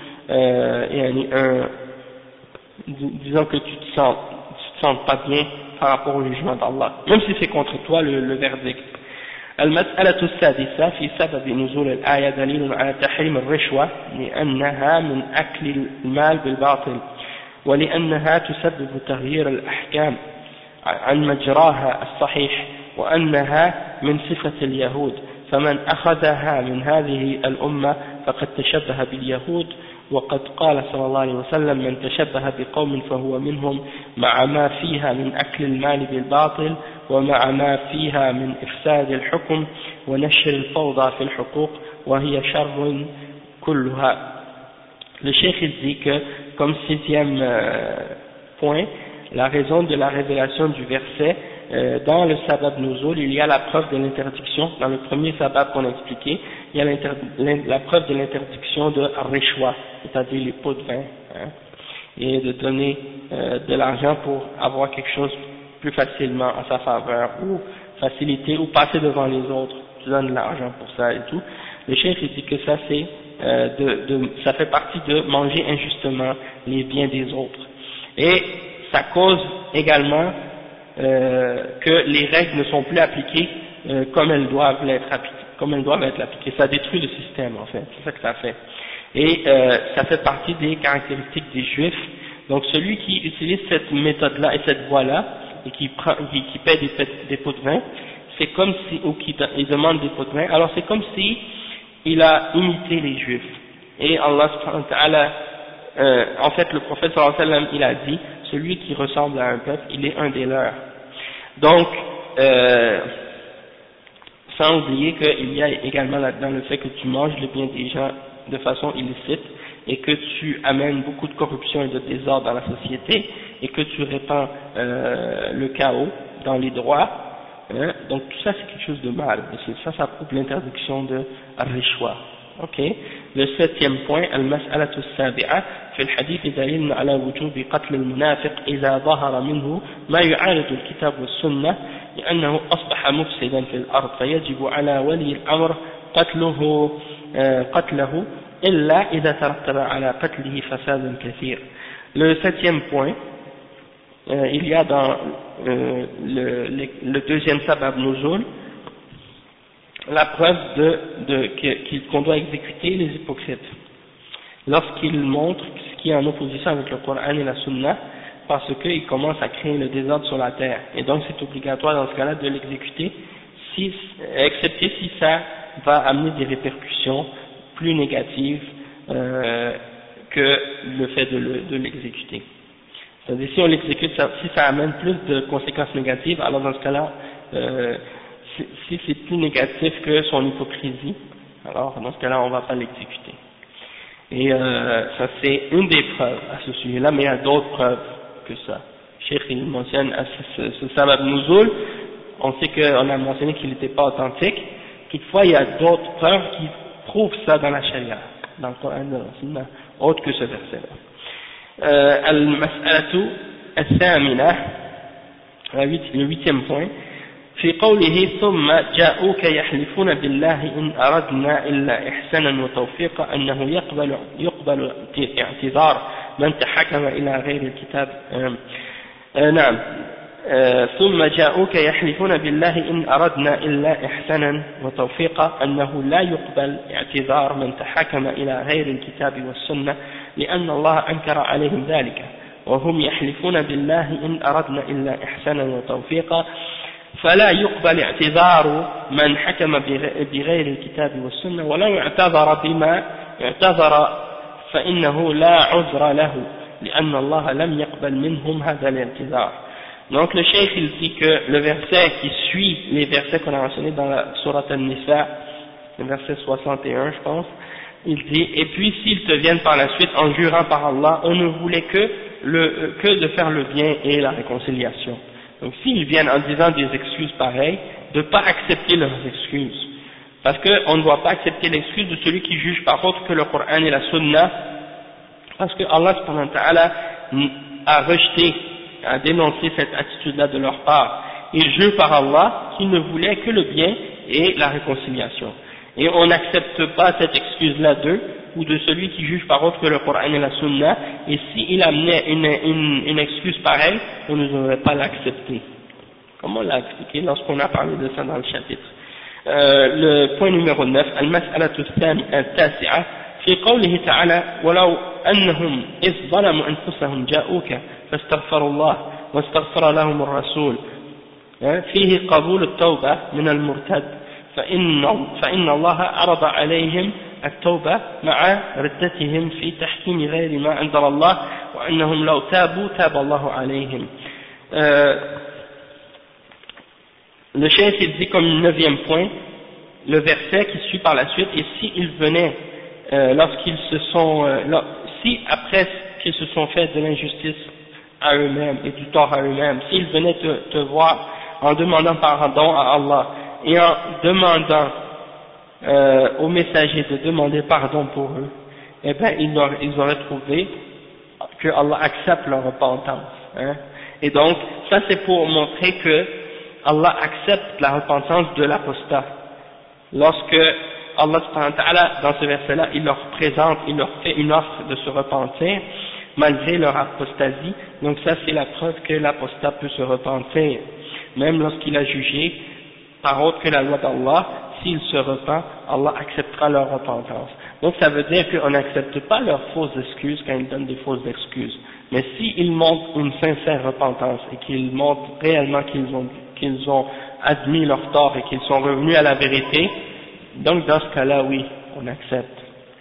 disons que tu te sens pas bien par rapport au jugement d'Allah, même si c'est contre toi le verdict. المسألة السادسة في سبب نزول الآية دليل على تحريم الرشوة لأنها من أكل المال بالباطل ولأنها تسبب تغيير الأحكام عن مجراها الصحيح وأنها من صفة اليهود فمن أخذها من هذه الأمة فقد تشبه باليهود وقد قال صلى الله عليه وسلم من تشبه بقوم فهو منهم مع ما فيها من أكل المال بالباطل ومع ما فيها من إفساد الحكم ونشر الفوضى في الحقوق وهي شر كلها. Le cheikh dit que comme sixième point, la raison de la révélation du verset, dans le sabab nuzul, il y a la preuve de l'interdiction. Dans le premier sabab qu'on a expliqué, il y a la preuve de l'interdiction de rishwa, c'est-à-dire les pots de vin, hein, et de donner de l'argent pour avoir quelque chose plus facilement à sa faveur, ou faciliter, ou passer devant les autres, tu donnes de l'argent pour ça et tout. Le cheikh dit que ça c'est ça fait partie de manger injustement les biens des autres. Et ça cause également que les règles ne sont plus appliquées comme elles doivent être appliquées. Ça détruit le système en fait, c'est ça que ça fait. Et ça fait partie des caractéristiques des juifs. Donc celui qui utilise cette méthode-là et cette voie-là, et qui paie des pots de vin, c'est comme si, ou qui demande des pots de vin, alors c'est comme si il a imité les juifs. Et Allah subhanahu wa ta'ala, en fait le prophète sallallahu alayhi wa sallam, il a dit, celui qui ressemble à un peuple, il est un des leurs. Donc, sans oublier qu'il y a également là-dedans le fait que tu manges le bien des gens de façon illicite, et que tu amènes beaucoup de corruption et de désordre dans la société, et que tu répands le chaos dans les droits, hein. Donc tout ça c'est quelque chose de mal, ça prouve l'interdiction de rishwa. Ok. Le septième point, المسألة السابعة في الحديث دليل على وجوب قتل المنافق إذا ظهر منه ما يعارض الكتاب والسنة لأنه أصبح مفسدا في الأرض فيجب على ولي الأمر قتله إلا إذا ترتب على قتله فساد كثير. Le septième point, il y a dans le deuxième sabab nuzul la preuve qu'on doit exécuter les hypocrites lorsqu'ils montrent ce qui est en opposition avec le Coran et la Sunna, parce qu'ils commencent à créer le désordre sur la terre, et donc c'est obligatoire dans ce cas-là de l'exécuter, excepté si ça va amener des répercussions plus négatives que le fait de l'exécuter. C'est-à-dire si on l'exécute, si ça amène plus de conséquences négatives, alors dans ce cas-là, si c'est plus négatif que son hypocrisie, alors dans ce cas-là on ne va pas l'exécuter. Et ça c'est une des preuves à ce sujet-là, mais il y a d'autres preuves que ça. Cheikh il mentionne ce sabab nuzul, on sait qu'on a mentionné qu'il n'était pas authentique, toutefois il y a d'autres preuves qui prouvent ça dans la charia, dans le Coran, dans la Sunna, autre que ce verset-là. Al-mas'alatu al-thamina, le huitième point, في قوله ثم جاءوك يحلفون بالله إن أردنا إلا إحسانا وتوفيقا أنه يقبل اعتذار من تحكم إلى غير الكتاب نعم ثم جاءوك يحلفون بالله إن أردنا إلا إحسانا وتوفيقا أنه لا يقبل اعتذار من تحكم إلى غير الكتاب والسنة لأن الله أنكر عليهم ذلك وهم يحلفون بالله إن أردنا إلا إحسانا وتوفيقا فلا يقبل اعتذار من حكم بغير الكتاب والسنة ولو اعتذر بما اعتذر فإنه لا عذر له لأن الله لم يقبل منهم هذا الاعتذار. Donc le cheikh il dit que le verset qui suit les versets qu'on a mentionnés dans la sourate An-Nisa, le verset 61 je pense, il dit et puis s'ils te viennent par la suite en jurant par Allah, on ne voulait que de faire le bien et la réconciliation. Donc s'ils viennent en disant des excuses pareilles, de ne pas accepter leurs excuses. Parce qu'on ne doit pas accepter l'excuse de celui qui juge par autre que le Coran et la Sunna, parce que Allah subhanahu wa ta'ala a rejeté, a dénoncé cette attitude-là de leur part. Ils jurent par Allah qu'ils ne voulaient que le bien et la réconciliation. Et on n'accepte pas cette excuse-là d'eux, ou de celui qui juge par autre que le Coran et la Sunna, et s'il amenait une excuse pareille, on ne devrait pas l'accepter. Comme on l'a expliqué lorsqu'on a parlé de ça dans le chapitre. Le point numéro 9, المسألة التاسعة في قوله تعالى ولو أنهم إذ ظلموا أنفسهم جاءوك فاستغفروا الله واستغفر لهم الرسول فيه قبول التوبة من المرتد فإن الله عرض عليهم التوبة مع ردتهم في تحكيم غير ما أنزل الله وأنهم لو تابوا تاب الله عليهم. Le chef il dit comme 9e point le verset qui suit par la suite, et s'ils venaient lorsqu'ils se sont si après qu'ils se sont fait de l'injustice à eux-mêmes et du tort à eux-mêmes, s'ils venaient te voir en demandant pardon à Allah et en demandant aux messagers de demander pardon pour eux, eh bien ils auraient trouvé que Allah accepte leur repentance, hein. Et donc ça c'est pour montrer que Allah accepte la repentance de l'apostat. Lorsque Allah subhanahu wa ta'ala, dans ce verset-là, il leur présente, il leur fait une offre de se repentir malgré leur apostasie, donc ça c'est la preuve que l'apostat peut se repentir même lorsqu'il a jugé par autre que la loi d'Allah. S'il se repent, Allah acceptera leur repentance. Donc ça veut dire qu'on n'accepte pas leurs fausses excuses quand ils donnent des fausses excuses, mais s'ils montrent une sincère repentance et qu'ils montrent réellement qu'ils ont admis leur tort et qu'ils sont revenus à la vérité, donc dans ce cas-là, oui, on accepte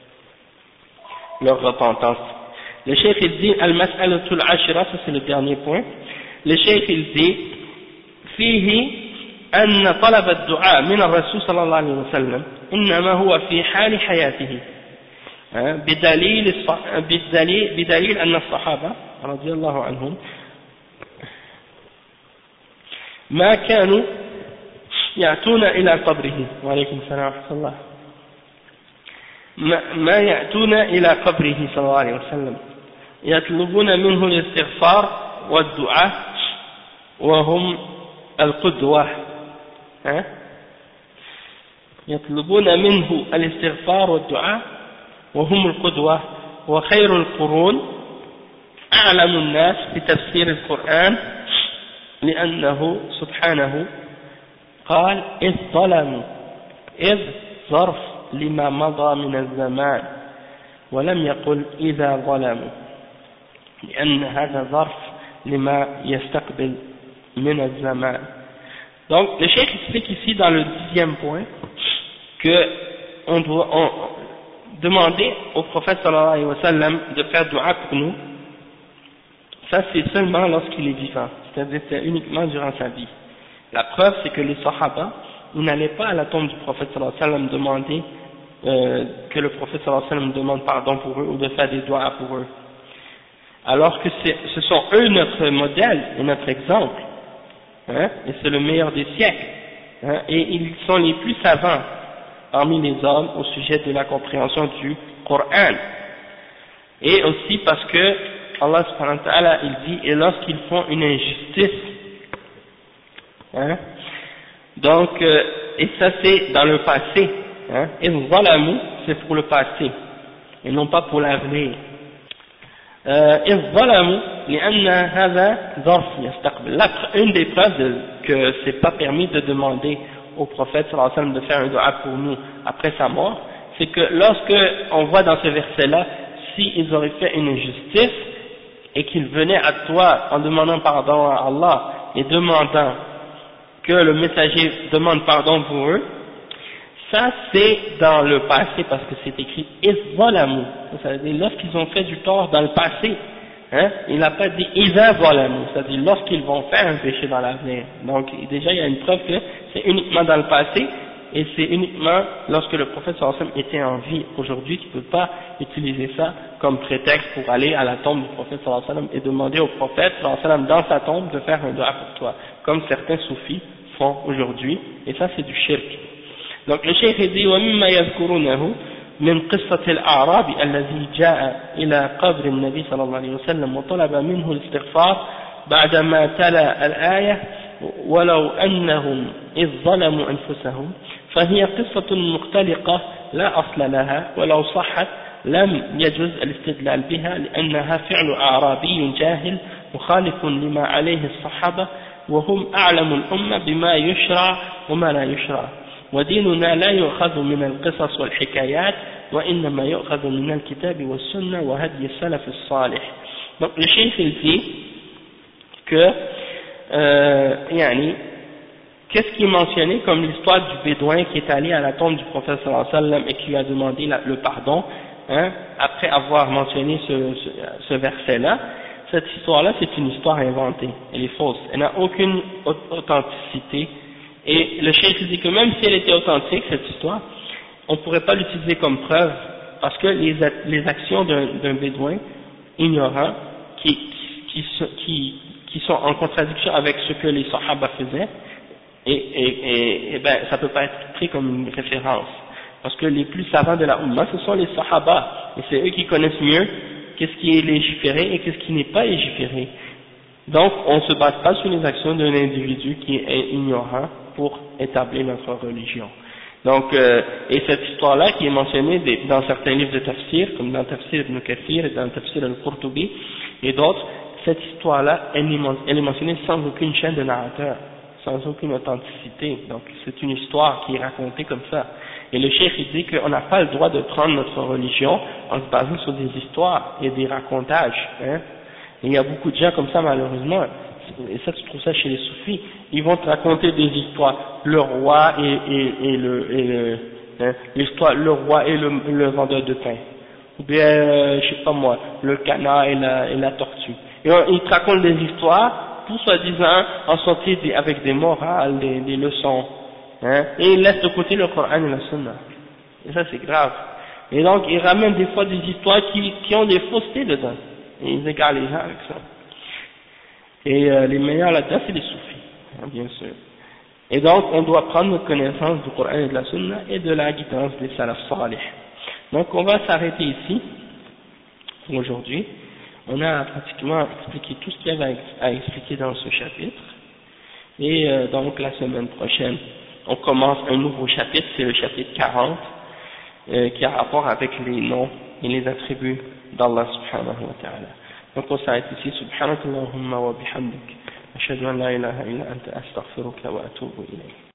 leur repentance. Le cheikh il dit al-mas'alatul ashira, ça c'est le dernier point. Le cheikh il dit fihi أن طلب الدعاء من الرسول صلى الله عليه وسلم إنما هو في حال حياته بدليل أن الصحابة رضي الله عنهم ما كانوا يأتون إلى قبره وعليكم السلام ورحمة الله ما يأتون إلى قبره صلى الله عليه وسلم يطلبون منه الاستغفار والدعاء وهم القدوة يطلبون منه الاستغفار والدعاء وهم القدوة وخير القرون أعلم الناس بتفسير القرآن لأنه سبحانه قال إذ ظلموا إذ ظرف لما مضى من الزمان ولم يقل إذا ظلموا لأن هذا ظرف لما يستقبل من الزمان. Donc le cheikh explique ici dans le 10e point que on doit demander au prophète sallallahu alayhi wa sallam de faire dua pour nous. Ça c'est seulement lorsqu'il est vivant, c'est-à-dire c'est uniquement durant sa vie. La preuve c'est que les sahaba, ils n'allaient pas à la tombe du prophète sallallahu alayhi wa sallam demander que le prophète sallallahu alayhi wa sallam demande pardon pour eux ou de faire des doigts pour eux. Alors que ce sont eux notre modèle et notre exemple. Et c'est le meilleur des siècles, et ils sont les plus savants parmi les hommes au sujet de la compréhension du Coran, et aussi parce que Allah subhanahu wa ta'ala il dit et lorsqu'ils font une injustice, donc et ça c'est dans le passé, et zalamu c'est pour le passé et non pas pour l'avenir. Une des preuves que c'est pas permis de demander au prophète sallallahu alayhi wa sallam de faire un dua pour nous après sa mort, c'est que lorsque on voit dans ce verset là, s'ils auraient fait une injustice et qu'ils venaient à toi en demandant pardon à Allah et demandant que le messager demande pardon pour eux, ça c'est dans le passé parce que c'est écrit izvalamu, c'est-à-dire lorsqu'ils ont fait du tort dans le passé, il n'a pas dit izavalamu, c'est-à-dire lorsqu'ils vont faire un péché dans l'avenir. Donc déjà il y a une preuve que c'est uniquement dans le passé et c'est uniquement lorsque le prophète sallallahu alayhi wa sallam était en vie. Aujourd'hui tu ne peux pas utiliser ça comme prétexte pour aller à la tombe du prophète sallallahu alayhi wa sallam et demander au prophète sallallahu alayhi wa sallam dans sa tombe de faire un dua pour toi, comme certains soufis font aujourd'hui, et ça c'est du shirk. Donc le cheikh dit ومما يذكرونه من قصة الأعرابي الذي جاء إلى قبر النبي صلى الله عليه وسلم وطلب منه الاستغفار بعدما تلا الآية ولو أنهم إذ ظلموا أنفسهم فهي قصة مختلقة لا أصل لها ولو صحت لم يجوز الاستدلال بها لأنها فعل أعرابي جاهل مخالف لما عليه الصحابة وهم أعلم الأمة بما يشرع وما لا يشرع. وديننا لا يؤخذ من القصص والحكايات وإنما يؤخذ من الكتاب والسنة وهدي السلف الصالح. Donc le cheikh il dit que qu'est-ce qui est mentionné comme l'histoire du bédouin qui est allé à la tombe du prophète sallallahu alayhi wa sallam et qui lui a demandé le pardon, après avoir mentionné ce verset-là. Cette histoire-là, c'est une histoire inventée, elle est fausse, elle n'a aucune authenticité, et le cheikh dit que même si elle était authentique, cette histoire, on ne pourrait pas l'utiliser comme preuve, parce que les actions d'un bédouin ignorant, qui sont en contradiction avec ce que les sahaba faisaient, et ben, ça peut pas être pris comme une référence, parce que les plus savants de la Ummah, ce sont les sahaba, et c'est eux qui connaissent mieux qu'est-ce qui est légiféré et qu'est-ce qui n'est pas légiféré. Donc, on ne se base pas sur les actions d'un individu qui est ignorant pour établir notre religion. Donc, et cette histoire-là qui est mentionnée dans certains livres de tafsir, comme dans le tafsir Ibn Kathir et dans le tafsir Al-Qurtubi et d'autres, cette histoire-là, elle est mentionnée sans aucune chaîne de narrateur, sans aucune authenticité. Donc, c'est une histoire qui est racontée comme ça. Et le cheikh il dit qu'on n'a pas le droit de prendre notre religion en se basant sur des histoires et des racontages. Et il y a beaucoup de gens comme ça malheureusement, et ça tu trouves ça chez les soufis, ils vont te raconter des histoires, le roi l'histoire, le roi et le vendeur de pain, ou bien je sais pas moi, le canard et la tortue. Et ils te racontent des histoires pour soi-disant en sortir avec des morales, des leçons. Et il laisse de côté le Coran et la Sunna. Et ça c'est grave. Et donc il ramène des fois des histoires qui ont des faussetés dedans. Et ils égarent les gens avec ça. Et les meilleurs là-dedans c'est les soufis, bien sûr. Et donc on doit prendre notre connaissance du Coran et de la Sunna et de la guidance des salaf salih. Donc on va s'arrêter ici pour aujourd'hui. On a pratiquement expliqué tout ce qu'il y avait à expliquer dans ce chapitre. Et donc la semaine prochaine, on commence un nouveau chapitre, c'est le chapitre 40, qui a rapport avec les noms et les attributs d'Allah subhanahu wa ta'ala. Donc on s'arrête ici. Subhanakallahumma wa bihamdik. Ashhadu an la ilaha illa anta astaghfiruka wa atubu ilayk.